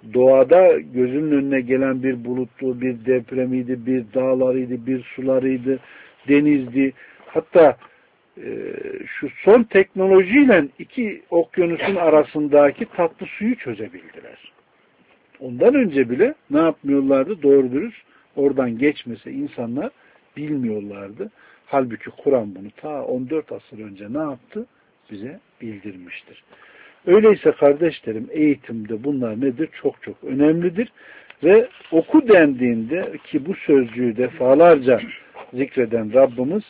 doğada gözünün önüne gelen bir bulutlu, bir depremiydi, bir dağlarıydı, bir sularıydı, denizdi. Hatta e, şu son teknolojiyle iki okyanusun arasındaki tatlı suyu çözebildiler. Ondan önce bile ne yapmıyorlardı? Doğru dürüst oradan geçmese insanlar bilmiyorlardı. Halbuki Kur'an bunu ta on dört asır önce ne yaptı? Bize bildirmiştir. Öyleyse kardeşlerim eğitimde bunlar nedir? Çok çok önemlidir. Ve oku dendiğinde ki bu sözcüğü defalarca zikreden Rabbimiz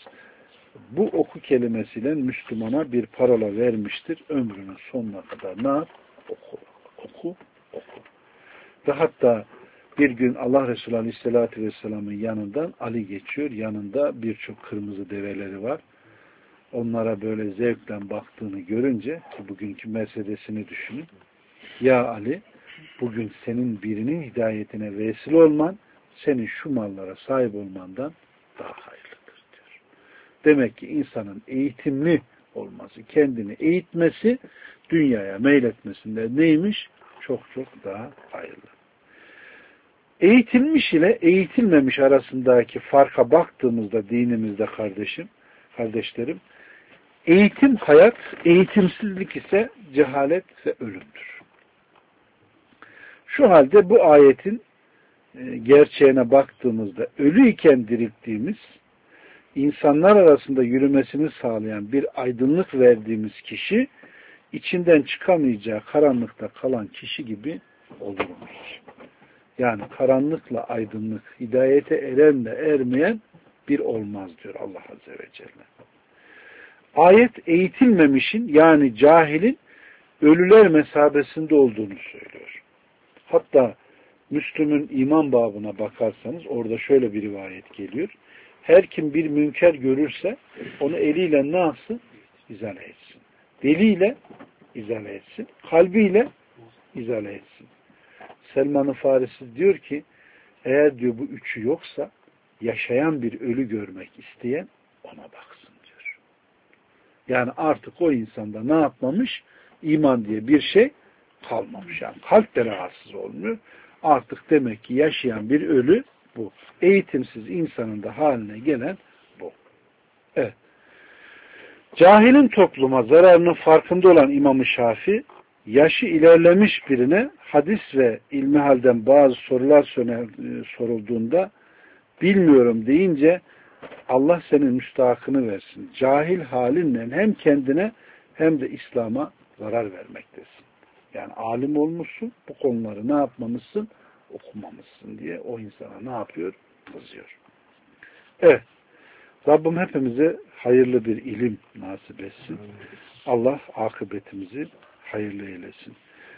bu oku kelimesiyle Müslümana bir parola vermiştir. Ömrünün sonuna kadar ne yap? Oku, oku, oku. Ve hatta bir gün Allah Resulü Aleyhisselatü Vesselam'ın yanından Ali geçiyor. Yanında birçok kırmızı develeri var. Onlara böyle zevkle baktığını görünce ki bugünkü Mercedes'ini düşünün. Ya Ali, bugün senin birinin hidayetine vesile olman, senin şu mallara sahip olmandan daha hayırlıdır diyor. Demek ki insanın eğitimli olması, kendini eğitmesi, dünyaya meyletmesinde neymiş? Çok çok daha hayırlı. Eğitilmiş ile eğitilmemiş arasındaki farka baktığımızda dinimizde kardeşim, kardeşlerim, eğitim hayat, eğitimsizlik ise cehalet ve ölümdür. Şu halde bu ayetin gerçeğine baktığımızda ölüyken dirilttiğimiz, insanlar arasında yürümesini sağlayan bir aydınlık verdiğimiz kişi, içinden çıkamayacağı karanlıkta kalan kişi gibi olurmuş. Yani karanlıkla aydınlık, hidayete erenle ermeyen bir olmaz diyor Allah Azze ve Celle. Ayet eğitilmemişin yani cahilin ölüler mesabesinde olduğunu söylüyor. Hatta Müslüm'ün iman babına bakarsanız orada şöyle bir rivayet geliyor. Her kim bir münker görürse onu eliyle ne yapsın? İzale etsin. Diliyle izale etsin. Kalbiyle izale etsin. Selman-ı Farisi diyor ki eğer diyor bu üçü yoksa yaşayan bir ölü görmek isteyen ona baksın diyor. Yani artık o insanda ne yapmamış? İman diye bir şey kalmamış. Yani kalp de rahatsız olmuyor. Artık demek ki yaşayan bir ölü bu. Eğitimsiz insanın da haline gelen bu. Evet. Cahilin topluma zararının farkında olan İmam-ı Şafii, yaşı ilerlemiş birine hadis ve ilmihalden bazı sorular sorulduğunda bilmiyorum deyince Allah senin müstahakını versin. Cahil halinle hem kendine hem de İslam'a zarar vermektesin. Yani alim olmuşsun, bu konuları ne yapmamışsın? Okumamışsın diye o insana ne yapıyor? Kızıyor. Evet. Rabbim hepimize hayırlı bir ilim nasip etsin. Allah akıbetimizi hayırlı eylesin.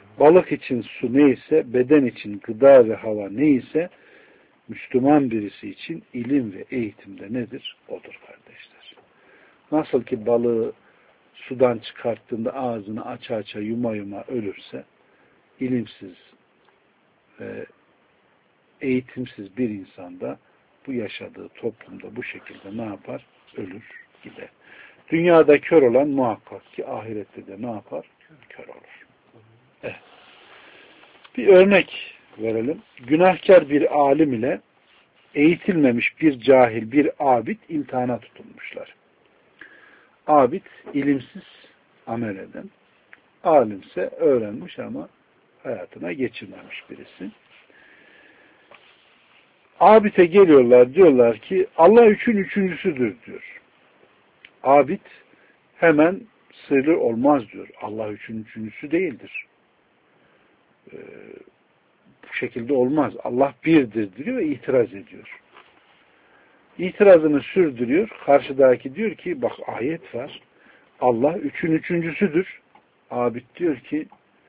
Balık için su neyse, beden için gıda ve hava neyse, Müslüman birisi için ilim ve eğitimde nedir? Odur kardeşler. Nasıl ki balığı sudan çıkarttığında ağzını aça aça yuma yuma ölürse, ilimsiz ve eğitimsiz bir insanda bu yaşadığı toplumda bu şekilde ne yapar? Ölür gider. Dünyada kör olan muhakkak ki ahirette de ne yapar? Kör olur. Evet. Bir örnek verelim. Günahkar bir alim ile eğitilmemiş bir cahil, bir abid imtihana tutulmuşlar. Abid ilimsiz amel eden, alimse öğrenmiş ama hayatına geçirmemiş birisi. Abid'e geliyorlar, diyorlar ki Allah üçün üçüncüsüdür diyor. Abid hemen sırrı olmaz diyor. Allah üçün üçüncüsü değildir. Ee, bu şekilde olmaz. Allah birdir diyor ve itiraz ediyor. İtirazını sürdürüyor. Karşıdaki diyor ki bak ayet var. Allah üçün üçüncüsüdür. Abid diyor ki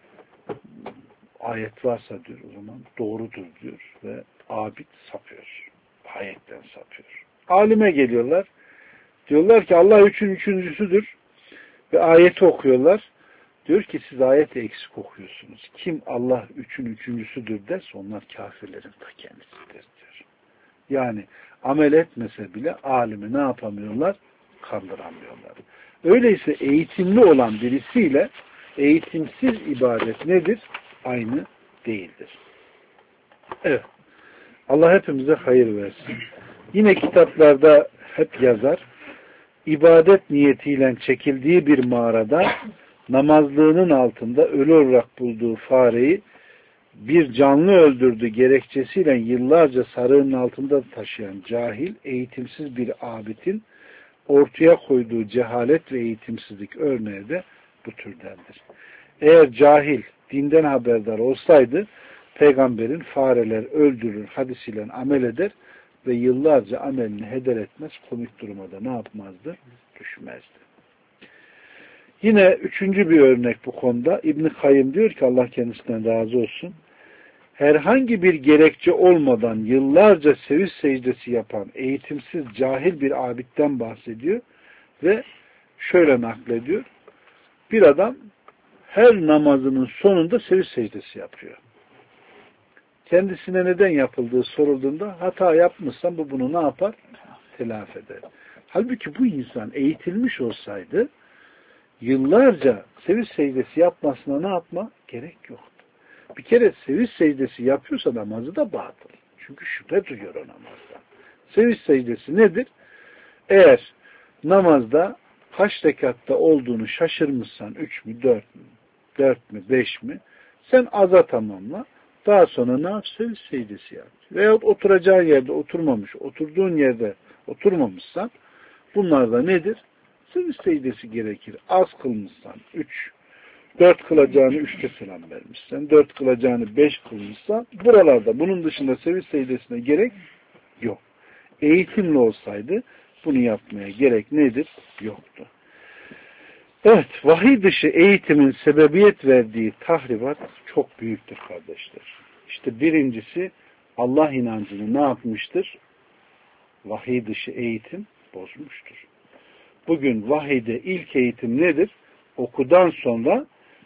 ayet varsa diyor o zaman doğrudur diyor ve abid sapıyor. Ayetten sapıyor. Alime geliyorlar. Diyorlar ki Allah üçün üçüncüsüdür ve ayeti okuyorlar. Diyor ki siz ayeti eksik okuyorsunuz. Kim Allah üçün üçüncüsüdür derse onlar kafirlerin ta kendisidir diyor. Yani amel etmese bile alimi ne yapamıyorlar? Kandıramıyorlar. Öyleyse eğitimli olan birisiyle eğitimsiz ibadet nedir? Aynı değildir. Evet. Allah hepimize hayır versin. Yine kitaplarda hep yazar. İbadet niyetiyle çekildiği bir mağarada namazlığının altında ölü olarak bulduğu fareyi bir canlı öldürdü gerekçesiyle yıllarca sarığının altında taşıyan cahil, eğitimsiz bir abidin ortaya koyduğu cehalet ve eğitimsizlik örneği de bu türdendir. Eğer cahil dinden haberdar olsaydı peygamberin fareler öldürür hadisiyle amel eder ve yıllarca amelini heder etmez, komik duruma da ne yapmazdı? Düşmezdi. Yine üçüncü bir örnek bu konuda. İbn-i Kayyım diyor ki Allah kendisinden razı olsun. Herhangi bir gerekçe olmadan yıllarca seviş secdesi yapan eğitimsiz cahil bir abidden bahsediyor ve şöyle naklediyor. Bir adam her namazının sonunda seviş secdesi yapıyor. Kendisine neden yapıldığı sorulduğunda hata yapmışsan bu bunu ne yapar? Telafi eder. Halbuki bu insan eğitilmiş olsaydı yıllarca seviş secdesi yapmasına ne yapma? Gerek yoktu. Bir kere seviş secdesi yapıyorsa namazı da batıl. Çünkü şüphe duyuyor o namazda. Seviş secdesi nedir? Eğer namazda kaç rekatta olduğunu şaşırmışsan üç mü, dört mü, dört mü, beş mi? Sen aza tamamla. Daha sonra ne yap? Seviş secdesi yap. Veyahut oturacağın yerde oturmamış, oturduğun yerde oturmamışsan bunlar da nedir? Seviş secdesi gerekir. Az kılmışsan üç, dört kılacağını üçte selam vermişsen, dört kılacağını beş kılmışsan buralarda bunun dışında seviş secdesine gerek yok. Eğitimli olsaydı bunu yapmaya gerek nedir? Yoktu. Evet, vahiy dışı eğitimin sebebiyet verdiği tahribat çok büyüktür kardeşler. İşte birincisi Allah inancını ne yapmıştır? Vahiy dışı eğitim bozmuştur. Bugün vahiyde ilk eğitim nedir? Okudan sonra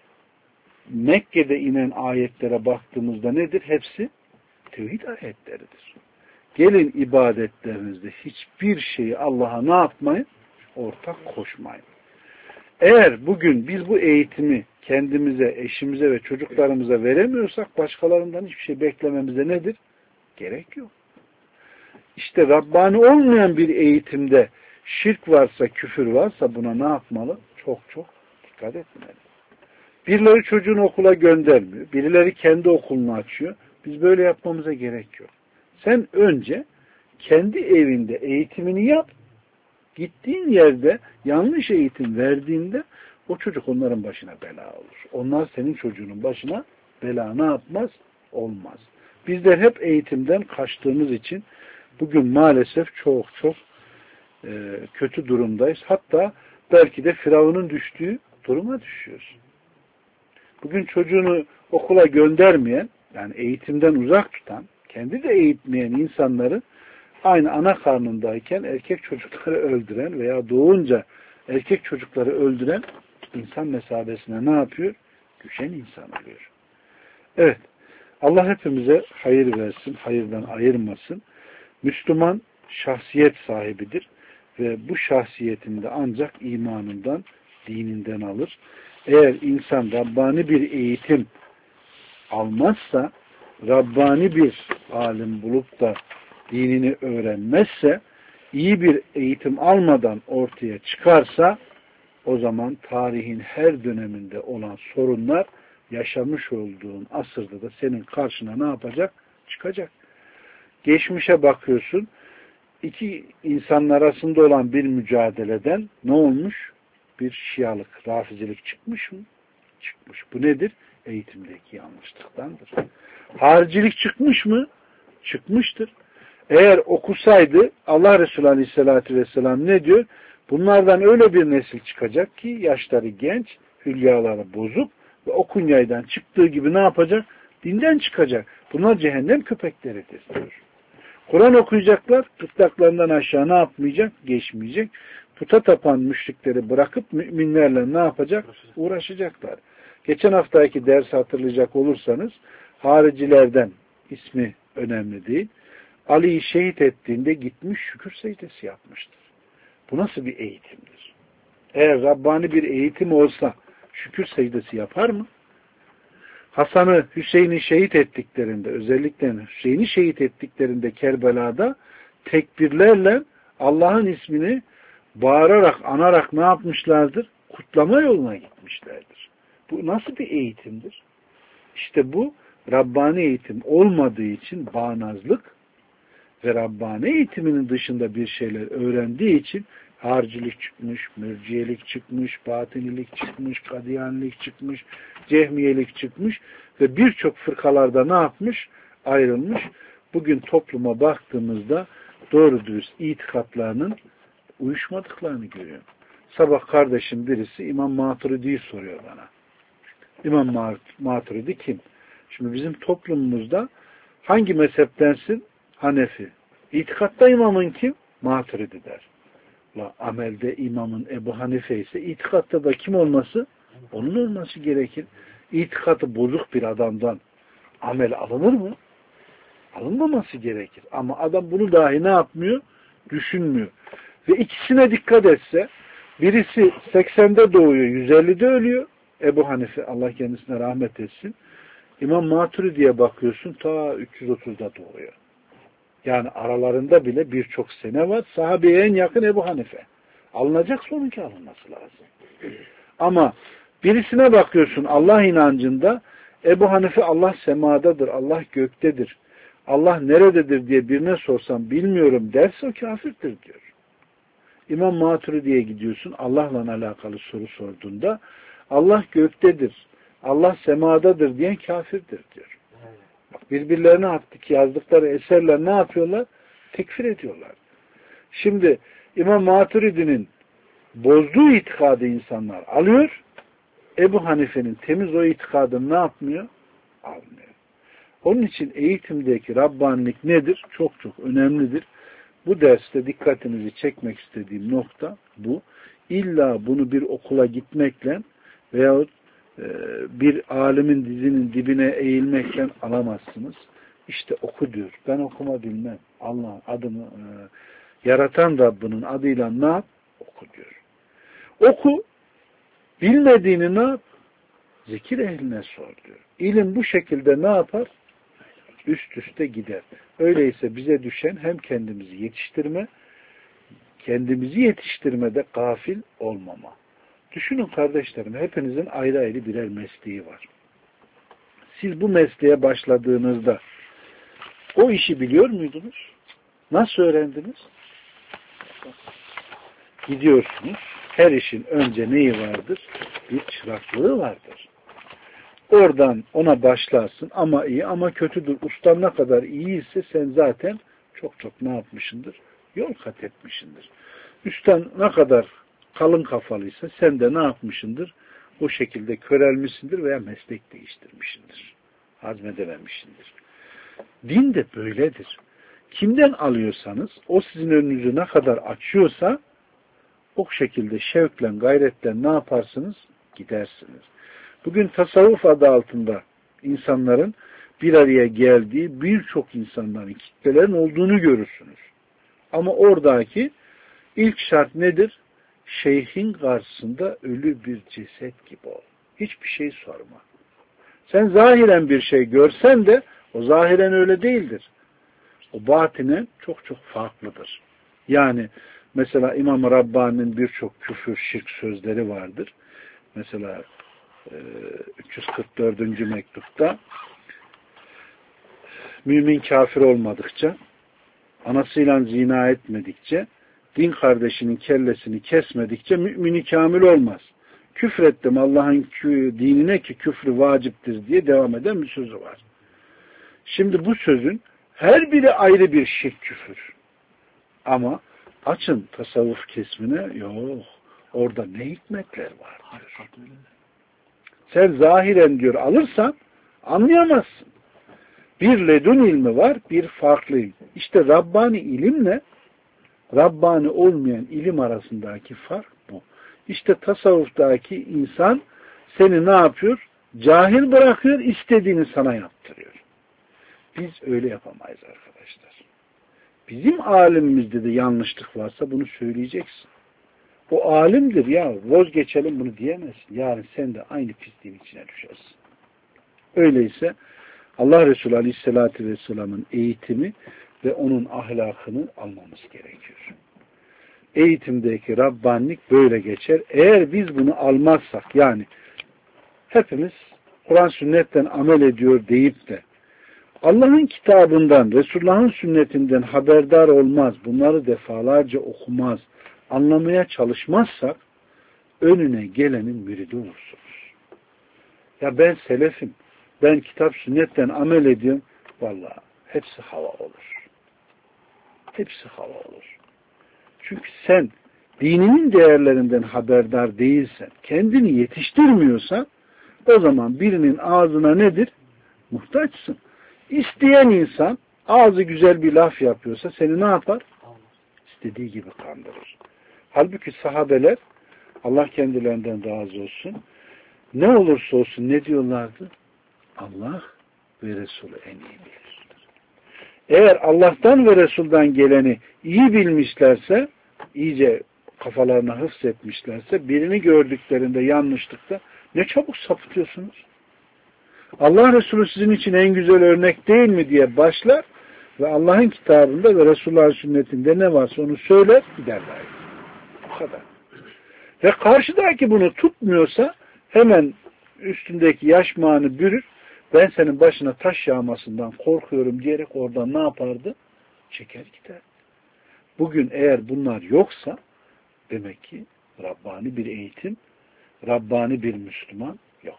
Mekke'de inen ayetlere baktığımızda nedir? Hepsi tevhid ayetleridir. Gelin ibadetlerinizde hiçbir şeyi Allah'a ne yapmayın? Ortak koşmayın. Eğer bugün biz bu eğitimi kendimize, eşimize ve çocuklarımıza veremiyorsak başkalarından hiçbir şey beklememize nedir? Gerek yok. İşte Rabbani olmayan bir eğitimde şirk varsa, küfür varsa buna ne yapmalı? Çok çok dikkat etmeli. Birileri çocuğunu okula göndermiyor. Birileri kendi okulunu açıyor. Biz böyle yapmamıza gerek yok. Sen önce kendi evinde eğitimini yap. Gittiğin yerde yanlış eğitim verdiğinde o çocuk onların başına bela olur. Onlar senin çocuğunun başına bela ne yapmaz? Olmaz. Bizler hep eğitimden kaçtığımız için bugün maalesef çok çok e, kötü durumdayız. Hatta belki de Firavun'un düştüğü duruma düşüyoruz. Bugün çocuğunu okula göndermeyen, yani eğitimden uzak tutan, kendi de eğitmeyen insanları aynı ana karnındayken erkek çocukları öldüren veya doğunca erkek çocukları öldüren insan mesabesine ne yapıyor? Düşen insan oluyor. Evet. Allah hepimize hayır versin, hayırdan ayırmasın. Müslüman şahsiyet sahibidir ve bu şahsiyetinde ancak imanından, dininden alır. Eğer insan Rabbani bir eğitim almazsa, Rabbani bir alim bulup da dinini öğrenmezse, iyi bir eğitim almadan ortaya çıkarsa, o zaman tarihin her döneminde olan sorunlar yaşamış olduğun asırda da senin karşına ne yapacak? Çıkacak. Geçmişe bakıyorsun, iki insanın arasında olan bir mücadeleden ne olmuş? Bir şialık, rafizilik çıkmış mı? Çıkmış. Bu nedir? Eğitimdeki yanlışlıktandır. Haricilik çıkmış mı? Çıkmıştır. Eğer okusaydı Allah Resulü Aleyhisselatü Vesselam ne diyor? Bunlardan öyle bir nesil çıkacak ki yaşları genç, hülyaları bozuk ve o kunyaydan çıktığı gibi ne yapacak? Dinden çıkacak. Bunlar cehennem köpekleridir diyor. Kur'an okuyacaklar, gırtlaklarından aşağı ne yapmayacak? Geçmeyecek. Puta tapan müşrikleri bırakıp müminlerle ne yapacak? Uğraşacaklar. Geçen haftaki dersi hatırlayacak olursanız haricilerden, ismi önemli değil, Ali'yi şehit ettiğinde gitmiş şükür secdesi yapmıştır. Bu nasıl bir eğitimdir? Eğer Rabbani bir eğitim olsa şükür secdesi yapar mı? Hasan'ı, Hüseyin'i şehit ettiklerinde, özellikle Hüseyin'i şehit ettiklerinde Kerbela'da tekbirlerle Allah'ın ismini bağırarak, anarak ne yapmışlardır? Kutlama yoluna gitmişlerdir. Bu nasıl bir eğitimdir? İşte bu Rabbani eğitim olmadığı için bağnazlık ve Rabbani eğitiminin dışında bir şeyler öğrendiği için haricilik çıkmış, mürciyelik çıkmış, batinilik çıkmış, kadiyanilik çıkmış, cehmiyelik çıkmış ve birçok fırkalarda ne yapmış? Ayrılmış. Bugün topluma baktığımızda doğru dürüst itikatlarının uyuşmadıklarını görüyorum. Sabah kardeşim birisi İmam Maturidi'yi soruyor bana. İmam Maturidi kim? Şimdi bizim toplumumuzda hangi mezheptensin? Hanefi. İtikatta imamın kim? Maturidi der. La, amelde imamın Ebu Hanife ise itikatta da kim olması? Onun olması gerekir. İtikatı bozuk bir adamdan amel alınır mı? Alınmaması gerekir. Ama adam bunu dahi ne yapmıyor? Düşünmüyor. Ve ikisine dikkat etse, birisi seksende doğuyor, yüz ellide ölüyor. Ebu Hanife, Allah kendisine rahmet etsin. İmam Maturidi'ye bakıyorsun, ta üç yüz otuzda doğuyor. Yani aralarında bile birçok sene var. Sahabeye en yakın Ebu Hanife. Alınacak sonunki alınması lazım. Ama birisine bakıyorsun Allah inancında, Ebu Hanife Allah semadadır, Allah göktedir. Allah nerededir diye birine sorsam bilmiyorum derse o kafirdir diyor. İmam Maturidi'ye gidiyorsun, Allah'la alakalı soru sorduğunda Allah göktedir, Allah semadadır diyen kafirdir diyor. Bak, birbirlerine attık yazdıkları eserler ne yapıyorlar? Tekfir ediyorlar. Şimdi İmam Maturidi'nin bozduğu itikadı insanlar alıyor, Ebu Hanife'nin temiz o itikadını ne yapmıyor? Almıyor. Onun için eğitimdeki Rabbanilik nedir? Çok çok önemlidir. Bu derste dikkatinizi çekmek istediğim nokta bu. İlla bunu bir okula gitmekle veyahut e, bir alimin dizinin dibine eğilmekle alamazsınız. İşte oku diyor. Ben okuma bilmem. Allah'ın adını e, yaratan Rabbinin adıyla ne yap? Oku diyor. Oku. Bilmediğini ne yap? Zikir ehline sor diyor. İlim bu şekilde ne yapar? Üst üste gider. Öyleyse bize düşen hem kendimizi yetiştirme, kendimizi yetiştirmede gafil olmama. Düşünün kardeşlerim, hepinizin ayrı ayrı birer mesleği var. Siz bu mesleğe başladığınızda o işi biliyor muydunuz? Nasıl öğrendiniz? Gidiyorsunuz. Her işin önce neyi vardır? Bir çıraklığı vardır. Oradan ona başlarsın ama iyi ama kötüdür. Ustan ne kadar iyiyse sen zaten çok çok ne yapmışsındır? Yol kat etmişsindir. Üstten ne kadar kalın kafalıysa sen de ne yapmışsındır? o şekilde körelmişsindir veya meslek değiştirmişsindir. Hazmedememişsindir. Din de böyledir. Kimden alıyorsanız, o sizin önünüzü ne kadar açıyorsa, o şekilde şevkle, gayretle ne yaparsınız? Gidersiniz. Bugün tasavvuf adı altında insanların bir araya geldiği birçok insanların, kitlelerin olduğunu görürsünüz. Ama oradaki ilk şart nedir? Şeyhin karşısında ölü bir ceset gibi ol. Hiçbir şey sorma. Sen zahiren bir şey görsen de o zahiren öyle değildir. O batinen çok çok farklıdır. Yani mesela İmam Rabbani'nin birçok küfür, şirk sözleri vardır. Mesela üç yüz kırk dördüncü mektupta mümin kafir olmadıkça, anasıyla zina etmedikçe, din kardeşinin kellesini kesmedikçe mümini kamil olmaz. Küfrettim Allah'ın dinine ki küfrü vaciptir diye devam eden bir sözü var. Şimdi bu sözün her biri ayrı bir şirk küfür. Ama açın tasavvuf kesmine, yok. Orada ne hikmetler var diyor. Sen zahiren diyor alırsan anlayamazsın. Bir ledun ilmi var, bir farklı ilim. İşte Rabbani ilimle Rabbani olmayan ilim arasındaki fark bu. İşte tasavvuftaki insan seni ne yapıyor? Cahil bırakıyor, istediğini sana yaptırıyor. Biz öyle yapamayız arkadaşlar. Bizim alimimizde de yanlışlık varsa bunu söyleyeceksin. O alimdir ya, vazgeçelim bunu diyemezsin. Yarın sen de aynı pisliğin içine düşersin. Öyleyse Allah Resulü Aleyhisselatü Vesselam'ın eğitimi ve onun ahlakını almamız gerekiyor. Eğitimdeki Rabbanilik böyle geçer. Eğer biz bunu almazsak, yani hepimiz Kur'an sünnetten amel ediyor deyip de Allah'ın kitabından, Resulullah'ın sünnetinden haberdar olmaz, bunları defalarca okumaz, anlamaya çalışmazsak önüne gelenin müridi olursunuz. Ya ben selefim, ben kitap sünnetten amel ediyorum. Vallahi hepsi hava olur. Hepsi hava olur. Çünkü sen dininin değerlerinden haberdar değilsen, kendini yetiştirmiyorsan, o zaman birinin ağzına nedir? Muhtaçsın. İsteyen insan ağzı güzel bir laf yapıyorsa seni ne yapar? İstediği gibi kandırır. Halbuki sahabeler, Allah kendilerinden razı olsun, ne olursa olsun ne diyorlardı? Allah ve Resulü en iyi bilir. Eğer Allah'tan ve Resul'dan geleni iyi bilmişlerse, iyice kafalarına hıfzetmişlerse, birini gördüklerinde yanlışlıkta ne çabuk sapıtıyorsunuz. Allah Resulü sizin için en güzel örnek değil mi diye başlar ve Allah'ın kitabında ve Resulullah'ın sünnetinde ne varsa onu söyler, giderler. Bu kadar. Ve karşıdaki bunu tutmuyorsa hemen üstündeki yaşmağını bürür, ben senin başına taş yağmasından korkuyorum diyerek oradan ne yapardı? Çeker gider. Bugün eğer bunlar yoksa demek ki Rabbani bir eğitim, Rabbani bir Müslüman yok.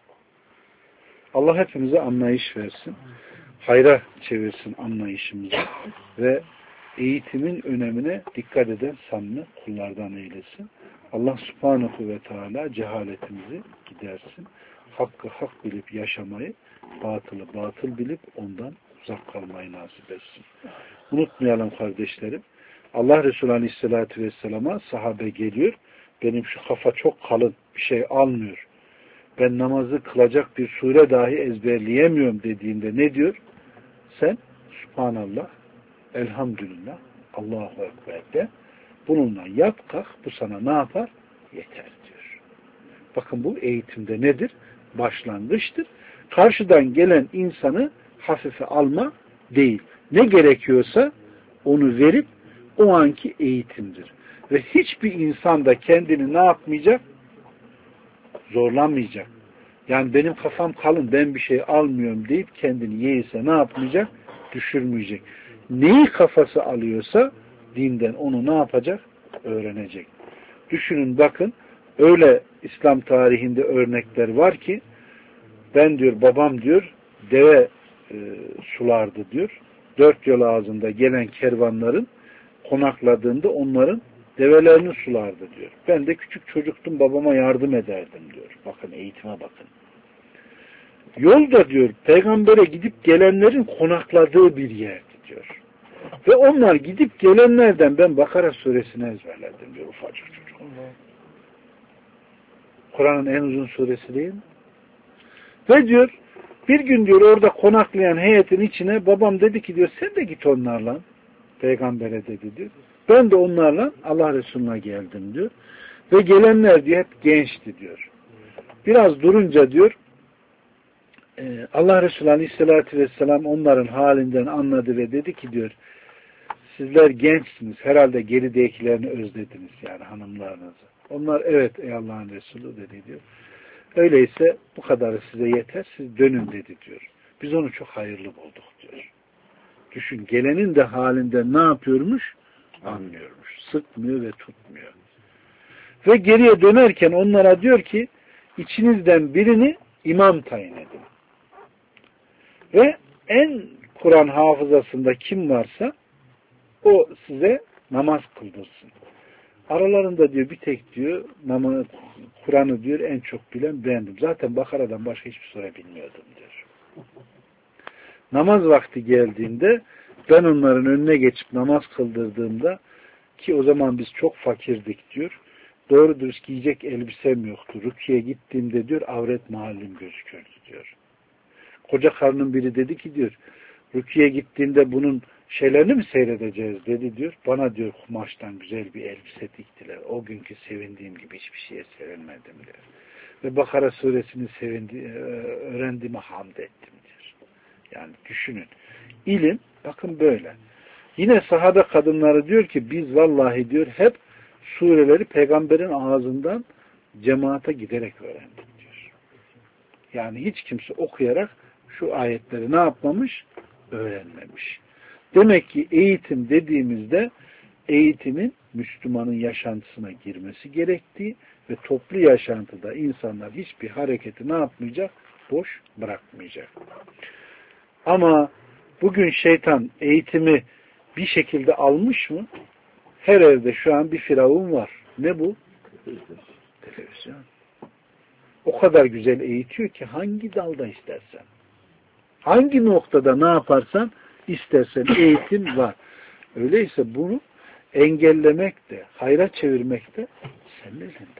Allah hepimize anlayış versin. Hayra çevirsin anlayışımızı ve eğitimin önemine dikkat eden samimi kullardan eylesin. Allah subhanahu ve teala cehaletimizi gidersin. Hakkı hak bilip yaşamayı, batılı batıl bilip ondan uzak kalmayı nasip etsin. Unutmayalım kardeşlerim. Allah Resulü Aleyhisselatü Vesselam'a sahabe geliyor. Benim şu kafa çok kalın, bir şey almıyor. Ben namazı kılacak bir sure dahi ezberleyemiyorum dediğinde ne diyor? Sen Subhanallah, Elhamdülillah, Allahu Ekber de bununla yat kalk, bu sana ne yapar? Yeter diyor. Bakın bu eğitimde nedir? Başlangıçtır. Karşıdan gelen insanı hafife alma değil. Ne gerekiyorsa onu verip o anki eğitimdir. Ve hiçbir insan da kendini ne yapmayacak? Zorlanmayacak. Yani benim kafam kalın, ben bir şey almıyorum deyip kendini yeğse ne yapmayacak? Düşürmeyecek. Neyi kafası alıyorsa dinden onu ne yapacak? Öğrenecek. Düşünün bakın, öyle İslam tarihinde örnekler var ki ben diyor, babam diyor deve e, sulardı diyor. Dört yol ağzında gelen kervanların konakladığında onların develerini sulardı diyor. Ben de küçük çocuktum, babama yardım ederdim diyor. Bakın eğitime bakın. Yolda diyor peygambere gidip gelenlerin konakladığı bir yerdi diyor. Ve onlar gidip gelenlerden ben Bakara suresini ezberledim diyor ufacık çocuk. Kur'an'ın en uzun suresi değil mi? Ve diyor bir gün diyor orada konaklayan heyetin içine babam dedi ki diyor sen de git onlarla. Peygambere dedi diyor. Ben de onlarla Allah Resulü'ne geldim diyor. Ve gelenler diyor hep gençti diyor. Biraz durunca diyor Allah Resulü Aleyhisselatü Vesselam onların halinden anladı ve dedi ki diyor sizler gençsiniz. Herhalde geridekilerini özlediniz yani hanımlarınızı. Onlar evet ey Allah'ın Resulü dedi diyor. Öyleyse bu kadarı size yeter. Siz dönün dedi diyor. Biz onu çok hayırlı bulduk diyor. Düşün gelenin de halinden ne yapıyormuş? Anlıyormuş. Sıkmıyor ve tutmuyor. Ve geriye dönerken onlara diyor ki içinizden birini imam tayin edin. Ve en Kur'an hafızasında kim varsa o size namaz kıldırsın. Aralarında diyor bir tek diyor Kur'an'ı diyor en çok bilen bendim. Zaten Bakara'dan başka hiçbir sure bilmiyordum diyor. Namaz vakti geldiğinde ben onların önüne geçip namaz kıldırdığımda ki o zaman biz çok fakirdik diyor. Doğru dürüst giyecek elbisem yoktu. Rüküye gittiğimde diyor avret mahallim gözükürdü diyor. Koca karının biri dedi ki diyor rüküye gittiğinde bunun şeylerini mi seyredeceğiz dedi diyor. Bana diyor kumaştan güzel bir elbise diktiler. O günkü sevindiğim gibi hiçbir şeye sevinmedim diyor. Ve Bakara suresini sevindi, öğrendiğime hamd ettim diyor. Yani düşünün. İlim bakın böyle. Yine sahabe kadınları diyor ki biz vallahi diyor hep sureleri peygamberin ağzından cemaate giderek öğrendik diyor. Yani hiç kimse okuyarak şu ayetleri ne yapmamış? Öğrenmemiş. Demek ki eğitim dediğimizde eğitimin Müslümanın yaşantısına girmesi gerektiği ve toplu yaşantıda insanlar hiçbir hareketi ne yapmayacak? Boş bırakmayacak. Ama bugün şeytan eğitimi bir şekilde almış mı? Her evde şu an bir firavun var. Ne bu? Televizyon. O kadar güzel eğitiyor ki hangi dalda istersen, hangi noktada ne yaparsan istersen eğitim var. Öyleyse bunu engellemek de, hayra çevirmek de senin elinde.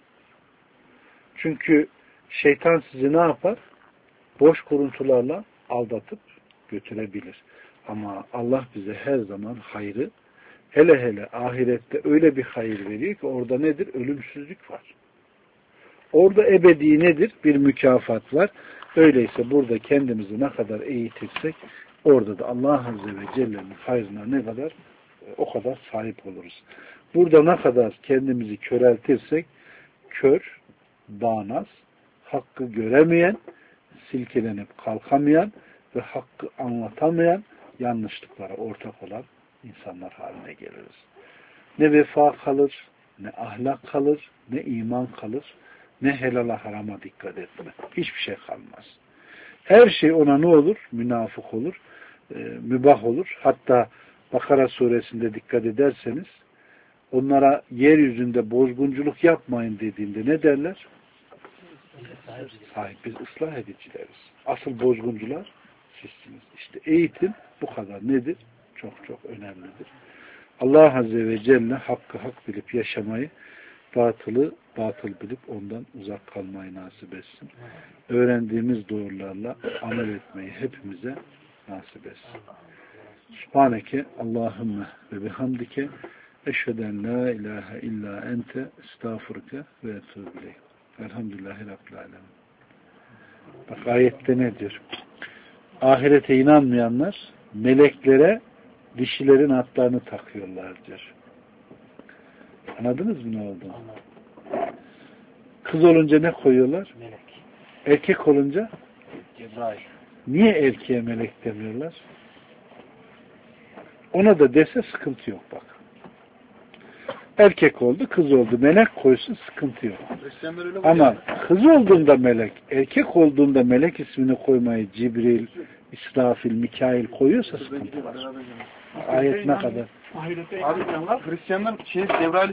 Çünkü şeytan sizi ne yapar? Boş kuruntularla aldatıp götürebilir. Ama Allah bize her zaman hayrı, hele hele ahirette öyle bir hayır veriyor ki orada nedir? Ölümsüzlük var. Orada ebedi nedir? Bir mükafat var. Öyleyse burada kendimizi ne kadar eğitirsek orada da Allah Azze ve Celle'nin hayrına ne kadar o kadar sahip oluruz. Burada ne kadar kendimizi köreltirsek kör, bağnaz, hakkı göremeyen, silkelenip kalkamayan ve hakkı anlatamayan, yanlışlıklara ortak olan insanlar haline geliriz. Ne vefa kalır, ne ahlak kalır, ne iman kalır, ne helala harama dikkat etme. Hiçbir şey kalmaz. Her şey ona ne olur? Münafık olur, e, mübah olur. Hatta Bakara suresinde dikkat ederseniz onlara yeryüzünde bozgunculuk yapmayın dediğinde ne derler? Sahip biz ıslah edicileriz. Asıl bozguncular sizsiniz. İşte eğitim bu kadar nedir? Çok çok önemlidir. Allah Azze ve Celle hakkı hak bilip yaşamayı, batılı batıl bilip ondan uzak kalmayı nasip etsin. Öğrendiğimiz doğrularla amel etmeyi hepimize nasip etsin. Subhaneke Allahümme ve bihamdike eşheden la ilahe illa ente estağfurke ve etûbü ileyh. Elhamdülillahi Rabbil alemin. Bak ayette ne diyor? Ahirete inanmayanlar meleklere dişilerin atlarını takıyorlar diyor. Anladınız mı ne oldu? Kız olunca ne koyuyorlar? Melek. Erkek olunca? Cebrail. Niye erkeğe melek demiyorlar? Ona da dese sıkıntı yok bak. Erkek oldu, kız oldu. Melek koysun sıkıntı yok. Ama kız olduğunda melek, erkek olduğunda melek ismini koymayı Cibril, İsrafil, Mikail koyuyorsa sıkıntı var. Ayet ne kadar? Abi Hristiyanlar şey Cebrail